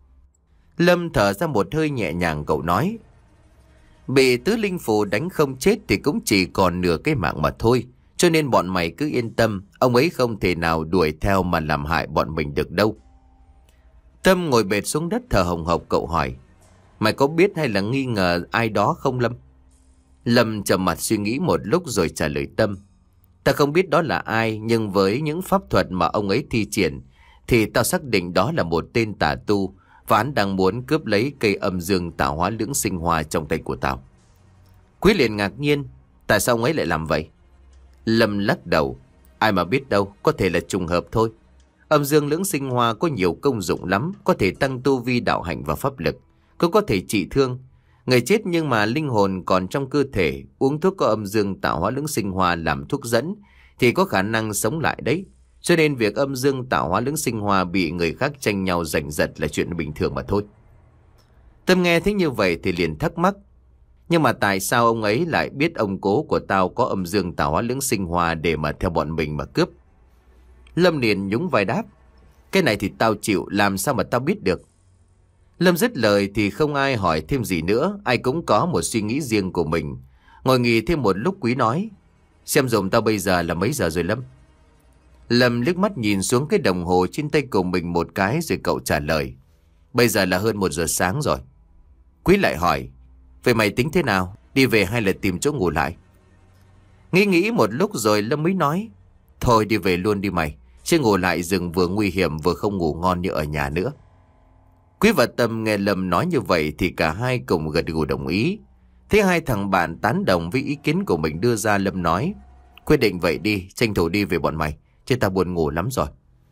Lâm thở ra một hơi nhẹ nhàng, cậu nói: "Bị tứ linh phù đánh không chết thì cũng chỉ còn nửa cái mạng mà thôi. Cho nên bọn mày cứ yên tâm, ông ấy không thể nào đuổi theo mà làm hại bọn mình được đâu." Tâm ngồi bệt xuống đất thở hồng hộc, cậu hỏi: "Mày có biết hay là nghi ngờ ai đó không Lâm?" Lâm trầm mặt suy nghĩ một lúc rồi trả lời Tâm: "Ta không biết đó là ai, nhưng với những pháp thuật mà ông ấy thi triển thì tao xác định đó là một tên tà tu, và hắn đang muốn cướp lấy cây âm dương tạo hóa lưỡng sinh hoa trong tay của tao." Quý liền ngạc nhiên: "Tại sao ông ấy lại làm vậy?" Lâm lắc đầu: "Ai mà biết đâu, có thể là trùng hợp thôi. Âm dương lưỡng sinh hoa có nhiều công dụng lắm, có thể tăng tu vi đạo hạnh và pháp lực, cũng có thể trị thương. Người chết nhưng mà linh hồn còn trong cơ thể, uống thuốc có âm dương tạo hóa lưỡng sinh hoa làm thuốc dẫn thì có khả năng sống lại đấy. Cho nên việc âm dương tạo hóa lưỡng sinh hoa bị người khác tranh nhau giành giật là chuyện bình thường mà thôi." Tâm nghe thấy như vậy thì liền thắc mắc: "Nhưng mà tại sao ông ấy lại biết ông cố của tao có âm dương tạo hóa lưỡng sinh hoa để mà theo bọn mình mà cướp?" Lâm liền nhún vai đáp: "Cái này thì tao chịu, làm sao mà tao biết được." Lâm dứt lời thì không ai hỏi thêm gì nữa, ai cũng có một suy nghĩ riêng của mình. Ngồi nghỉ thêm một lúc, Quý nói: "Xem dùm tao bây giờ là mấy giờ rồi Lâm?" Lâm liếc mắt nhìn xuống cái đồng hồ trên tay của mình một cái rồi cậu trả lời: "Bây giờ là hơn một giờ sáng rồi." Quý lại hỏi: "Vậy mày tính thế nào? Đi về hay là tìm chỗ ngủ lại?" Nghĩ nghĩ một lúc rồi Lâm mới nói: "Thôi đi về luôn đi mày, chứ ngủ lại rừng vừa nguy hiểm vừa không ngủ ngon như ở nhà nữa." Quý và Tâm nghe Lâm nói như vậy thì cả hai cùng gật gù đồng ý. Thế hai thằng bạn tán đồng với ý kiến của mình đưa ra, Lâm nói: "Quyết định vậy đi, tranh thủ đi về bọn mày, chứ tao buồn ngủ lắm rồi.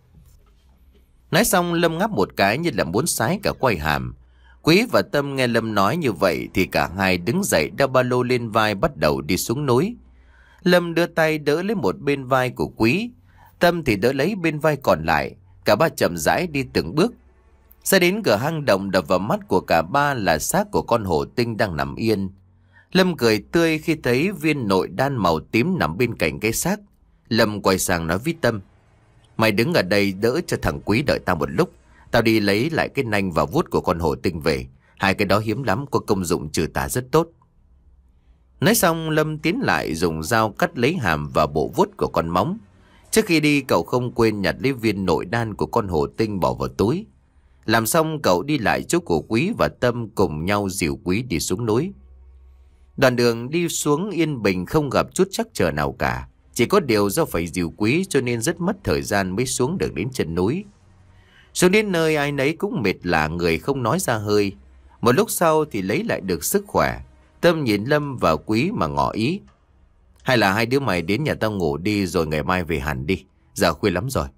Nói xong Lâm ngáp một cái như là muốn sái cả quai hàm. Quý và Tâm nghe Lâm nói như vậy thì cả hai đứng dậy đeo ba lô lên vai bắt đầu đi xuống núi. Lâm đưa tay đỡ lấy một bên vai của Quý, Tâm thì đỡ lấy bên vai còn lại. Cả ba chậm rãi đi từng bước. Ra đến cửa hang động, đập vào mắt của cả ba là xác của con hổ tinh đang nằm yên. Lâm cười tươi khi thấy viên nội đan màu tím nằm bên cạnh cái xác. Lâm quay sang nói với Tâm: mày đứng ở đây đỡ cho thằng Quý đợi tao một lúc. Tao đi lấy lại cái nanh và vuốt của con hổ tinh về. Hai cái đó hiếm lắm, có công dụng trừ tà rất tốt. Nói xong Lâm tiến lại dùng dao cắt lấy hàm và bộ vuốt của con móng. Trước khi đi cậu không quên nhặt lấy viên nội đan của con hổ tinh bỏ vào túi. Làm xong cậu đi lại chỗ của Quý và Tâm cùng nhau dìu Quý đi xuống núi. Đoạn đường đi xuống yên bình, không gặp chút trắc trở nào cả. Chỉ có điều do phải dìu Quý cho nên rất mất thời gian mới xuống được đến chân núi. Xuống đến nơi ai nấy cũng mệt lả người, không nói ra hơi. Một lúc sau thì lấy lại được sức khỏe. Tâm nhìn Lâm và Quý mà ngỏ ý: hay là hai đứa mày đến nhà tao ngủ đi, rồi ngày mai về hẳn đi, giờ khuya lắm rồi.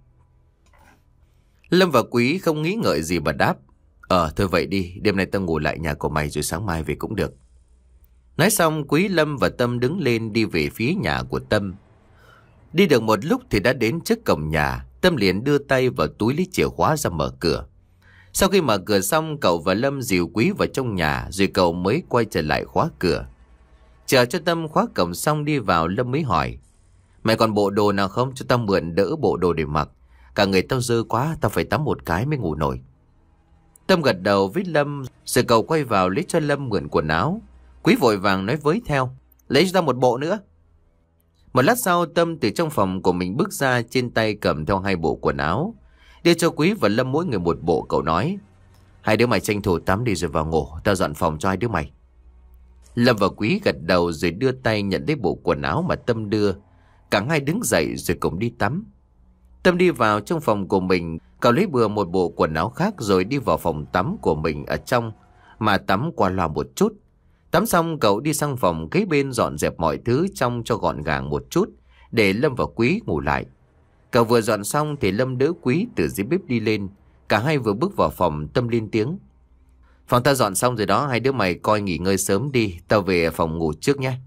Lâm và Quý không nghĩ ngợi gì mà đáp: Ờ thôi vậy đi, đêm nay tao ngủ lại nhà của mày rồi sáng mai về cũng được. Nói xong Quý, Lâm và Tâm đứng lên đi về phía nhà của Tâm. Đi được một lúc thì đã đến trước cổng nhà. Tâm liền đưa tay vào túi lấy chìa khóa ra mở cửa. Sau khi mở cửa xong, cậu và Lâm dìu Quý vào trong nhà, rồi cậu mới quay trở lại khóa cửa. Chờ cho Tâm khóa cổng xong đi vào, Lâm mới hỏi: mày còn bộ đồ nào không, cho tao mượn đỡ bộ đồ để mặc. Cả người tao dơ quá, tao phải tắm một cái mới ngủ nổi. Tâm gật đầu với Lâm, rồi cậu quay vào lấy cho Lâm mượn quần áo. Quý vội vàng nói với theo: lấy cho tao một bộ nữa. Một lát sau Tâm từ trong phòng của mình bước ra, trên tay cầm theo hai bộ quần áo, đưa cho Quý và Lâm mỗi người một bộ. Cậu nói: hai đứa mày tranh thủ tắm đi rồi vào ngủ, tao dọn phòng cho hai đứa mày. Lâm và Quý gật đầu rồi đưa tay nhận lấy bộ quần áo mà Tâm đưa. Cả hai đứng dậy rồi cùng đi tắm. Tâm đi vào trong phòng của mình, cậu lấy bừa một bộ quần áo khác rồi đi vào phòng tắm của mình ở trong mà tắm qua loa một chút. Tắm xong cậu đi sang phòng kế bên dọn dẹp mọi thứ trong cho gọn gàng một chút, để Lâm và Quý ngủ lại. Cậu vừa dọn xong thì Lâm đỡ Quý từ dưới bếp đi lên. Cả hai vừa bước vào phòng, Tâm lên tiếng: phòng ta dọn xong rồi đó, hai đứa mày coi nghỉ ngơi sớm đi, tao về phòng ngủ trước nhé.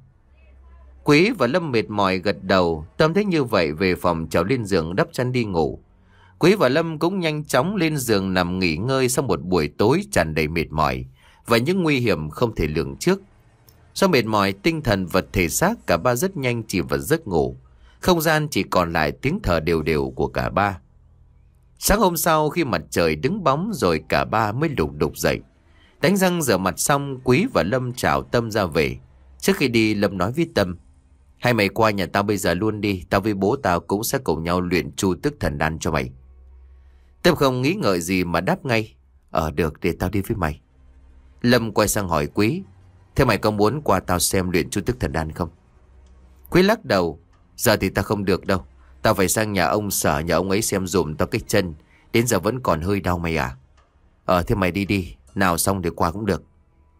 Quý và Lâm mệt mỏi gật đầu. Tâm thấy như vậy về phòng trèo lên giường đắp chăn đi ngủ. Quý và Lâm cũng nhanh chóng lên giường nằm nghỉ ngơi sau một buổi tối tràn đầy mệt mỏi và những nguy hiểm không thể lường trước. Do mệt mỏi tinh thần và thể xác, cả ba rất nhanh chìm vào giấc ngủ. Không gian chỉ còn lại tiếng thở đều đều của cả ba. Sáng hôm sau khi mặt trời đứng bóng rồi, cả ba mới lục đục dậy. Đánh răng rửa mặt xong, Quý và Lâm chào Tâm ra về. Trước khi đi, Lâm nói với Tâm: hai mày qua nhà tao bây giờ luôn đi, tao với bố tao cũng sẽ cùng nhau luyện chu tức thần đan cho mày. Tâm không nghĩ ngợi gì mà đáp ngay: Ờ được, để tao đi với mày. Lâm quay sang hỏi Quý: thế mày có muốn qua tao xem luyện chu tức thần đan không? Quý lắc đầu: giờ thì tao không được đâu, tao phải sang nhà ông Sở, nhà ông ấy xem dùm tao cái chân, đến giờ vẫn còn hơi đau mày à. Ờ thế mày đi đi, nào xong thì qua cũng được.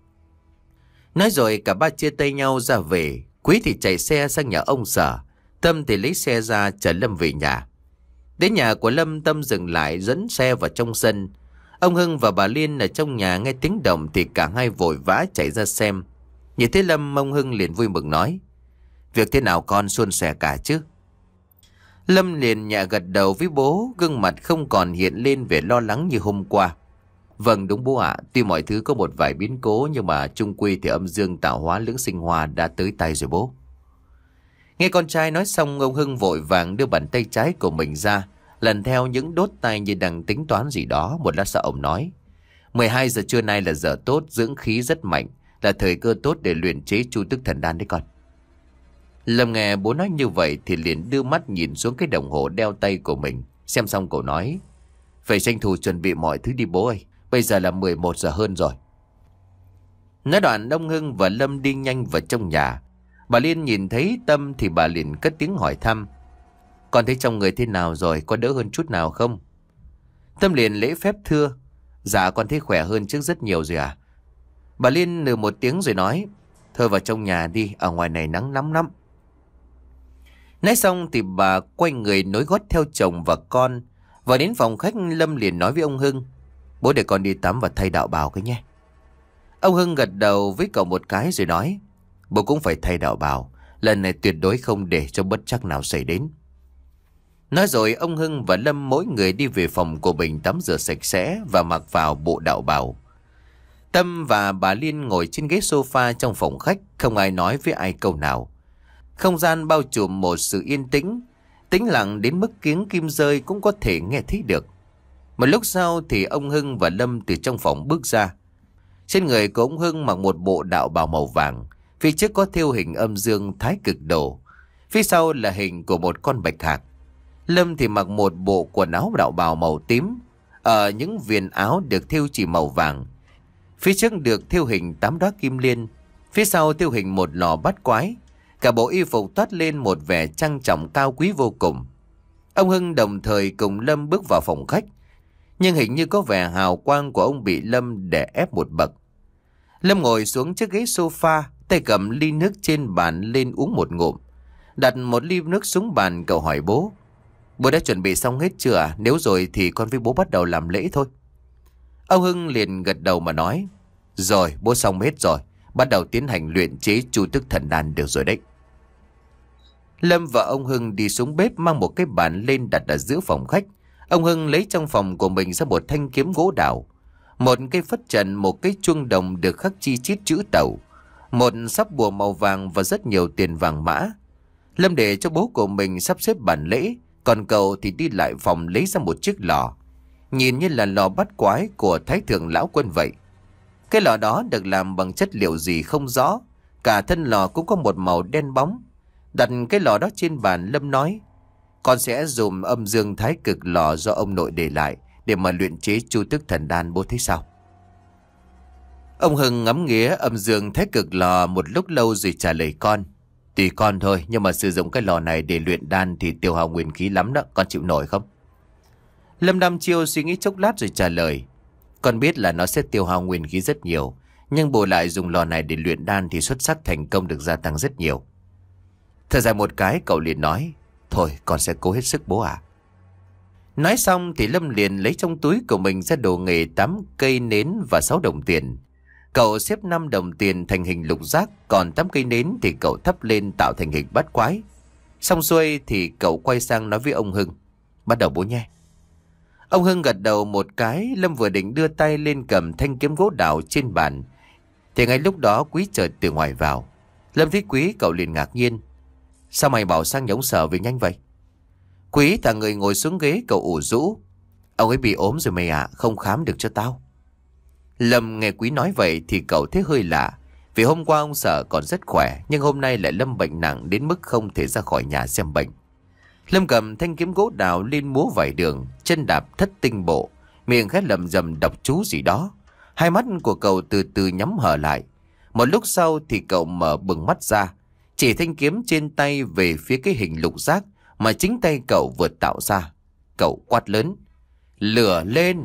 Nói rồi cả ba chia tay nhau ra về. Quý thì chạy xe sang nhà ông Sở, Tâm thì lấy xe ra chở Lâm về nhà. Đến nhà của Lâm, Tâm dừng lại dẫn xe vào trong sân. Ông Hưng và bà Liên ở trong nhà nghe tiếng động thì cả hai vội vã chạy ra xem. Nhìn thấy Lâm, ông Hưng liền vui mừng nói: việc thế nào con, suôn sẻ cả chứ? Lâm liền nhẹ gật đầu với bố, gương mặt không còn hiện lên vẻ lo lắng như hôm qua. Vâng đúng bố ạ, tuy mọi thứ có một vài biến cố nhưng mà chung quy thì âm dương tạo hóa lưỡng sinh hoa đã tới tay rồi bố. Nghe con trai nói xong, ông Hưng vội vàng đưa bàn tay trái của mình ra, lần theo những đốt tay như đang tính toán gì đó. Một lát sau ông nói: mười hai giờ trưa nay là giờ tốt, dưỡng khí rất mạnh, là thời cơ tốt để luyện chế chu tức thần đan đấy con. Lâm nghe bố nói như vậy thì liền đưa mắt nhìn xuống cái đồng hồ đeo tay của mình. Xem xong cậu nói: phải tranh thủ chuẩn bị mọi thứ đi bố ơi, bây giờ là mười một giờ hơn rồi. Nói đoạn ông Hưng và Lâm đi nhanh vào trong nhà. Bà Liên nhìn thấy Tâm thì bà liền cất tiếng hỏi thăm: con thấy trong người thế nào rồi, có đỡ hơn chút nào không? Tâm liền lễ phép thưa: dạ con thấy khỏe hơn trước rất nhiều rồi à. Bà Liên nừ một tiếng rồi nói: thôi vào trong nhà đi, ở ngoài này nắng lắm lắm. Nói xong thì bà quay người nối gót theo chồng và con. Vào đến phòng khách, Lâm liền nói với ông Hưng: "Bố để con đi tắm và thay đạo bào cái nhé." Ông Hưng gật đầu với cậu một cái rồi nói: "Bố cũng phải thay đạo bào. Lần này tuyệt đối không để cho bất trắc nào xảy đến." Nói rồi ông Hưng và Lâm mỗi người đi về phòng của mình tắm rửa sạch sẽ và mặc vào bộ đạo bào. Tâm và bà Liên ngồi trên ghế sofa trong phòng khách, không ai nói với ai câu nào. Không gian bao trùm một sự yên tĩnh, tĩnh lặng đến mức tiếng kim rơi cũng có thể nghe thấy được. Một lúc sau thì ông Hưng và Lâm từ trong phòng bước ra. Trên người của ông Hưng mặc một bộ đạo bào màu vàng, phía trước có thêu hình âm dương thái cực đồ, phía sau là hình của một con bạch hạc. Lâm thì mặc một bộ quần áo đạo bào màu tím, ở những viền áo được thêu chỉ màu vàng. Phía trước được thêu hình tám đóa kim liên, phía sau thêu hình một lò bát quái. Cả bộ y phục toát lên một vẻ trang trọng cao quý vô cùng. Ông Hưng đồng thời cùng Lâm bước vào phòng khách, nhưng hình như có vẻ hào quang của ông bị Lâm đè ép một bậc. Lâm ngồi xuống chiếc ghế sofa, tay cầm ly nước trên bàn lên uống một ngụm. Đặt một ly nước xuống bàn, cậu hỏi bố: "Bố đã chuẩn bị xong hết chưa à? Nếu rồi thì con với bố bắt đầu làm lễ thôi." Ông Hưng liền gật đầu mà nói: "Rồi, bố xong hết rồi. Bắt đầu tiến hành luyện chế Chu Tức Thần Đan được rồi đấy." Lâm và ông Hưng đi xuống bếp mang một cái bàn lên đặt ở giữa phòng khách. Ông Hưng lấy trong phòng của mình ra một thanh kiếm gỗ đào, một cây phất trần, một cái chuông đồng được khắc chi chít chữ Tẩu, một sắp bùa màu vàng và rất nhiều tiền vàng mã. Lâm để cho bố của mình sắp xếp bàn lễ, còn cậu thì đi lại phòng lấy ra một chiếc lò, nhìn như là lò bát quái của Thái Thượng Lão Quân vậy. Cái lò đó được làm bằng chất liệu gì không rõ, cả thân lò cũng có một màu đen bóng. Đặt cái lò đó trên bàn, Lâm nói: "Con sẽ dùng âm dương thái cực lò do ông nội để lại để mà luyện chế Chu Tức Thần Đan, bố thấy sao?" Ông Hưng ngắm nghía âm dương thái cực lò một lúc lâu rồi trả lời con: "Tùy con thôi, nhưng mà sử dụng cái lò này để luyện đan thì tiêu hao nguyên khí lắm đó, con chịu nổi không?" Lâm đăm chiêu suy nghĩ chốc lát rồi trả lời: "Con biết là nó sẽ tiêu hao nguyên khí rất nhiều, nhưng bù lại dùng lò này để luyện đan thì xuất sắc thành công được gia tăng rất nhiều." Thở dài một cái, cậu liền nói: "Thôi, con sẽ cố hết sức bố ạ." Nói xong thì Lâm liền lấy trong túi của mình ra đồ nghề tám cây nến và sáu đồng tiền. Cậu xếp năm đồng tiền thành hình lục giác, còn tám cây nến thì cậu thắp lên tạo thành hình bát quái. Xong xuôi thì cậu quay sang nói với ông Hưng: "Bắt đầu bố nhé." Ông Hưng gật đầu một cái. Lâm vừa định đưa tay lên cầm thanh kiếm gỗ đào trên bàn thì ngay lúc đó Quý chợt từ ngoài vào. Lâm thấy Quý, cậu liền ngạc nhiên: "Sao mày bảo sang nhà ông Sở về nhanh vậy?" Quý thả người ngồi xuống ghế, cậu ủ rũ: "Ông ấy bị ốm rồi mày ạ, không khám được cho tao." Lâm nghe Quý nói vậy thì cậu thấy hơi lạ, vì hôm qua ông Sở còn rất khỏe, nhưng hôm nay lại Lâm bệnh nặng đến mức không thể ra khỏi nhà xem bệnh. Lâm cầm thanh kiếm gỗ đào lên múa vài đường, chân đạp thất tinh bộ, miệng khẽ lầm rầm đọc chú gì đó. Hai mắt của cậu từ từ nhắm hở lại. Một lúc sau thì cậu mở bừng mắt ra, chỉ thanh kiếm trên tay về phía cái hình lục giác mà chính tay cậu vừa tạo ra. Cậu quát lớn: "Lửa lên!"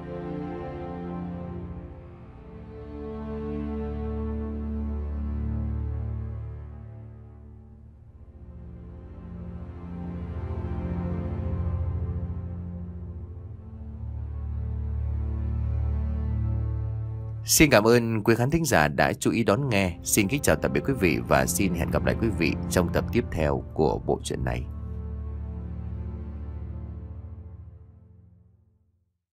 Xin cảm ơn quý khán thính giả đã chú ý đón nghe. Xin kính chào tạm biệt quý vị và xin hẹn gặp lại quý vị trong tập tiếp theo của bộ truyện này.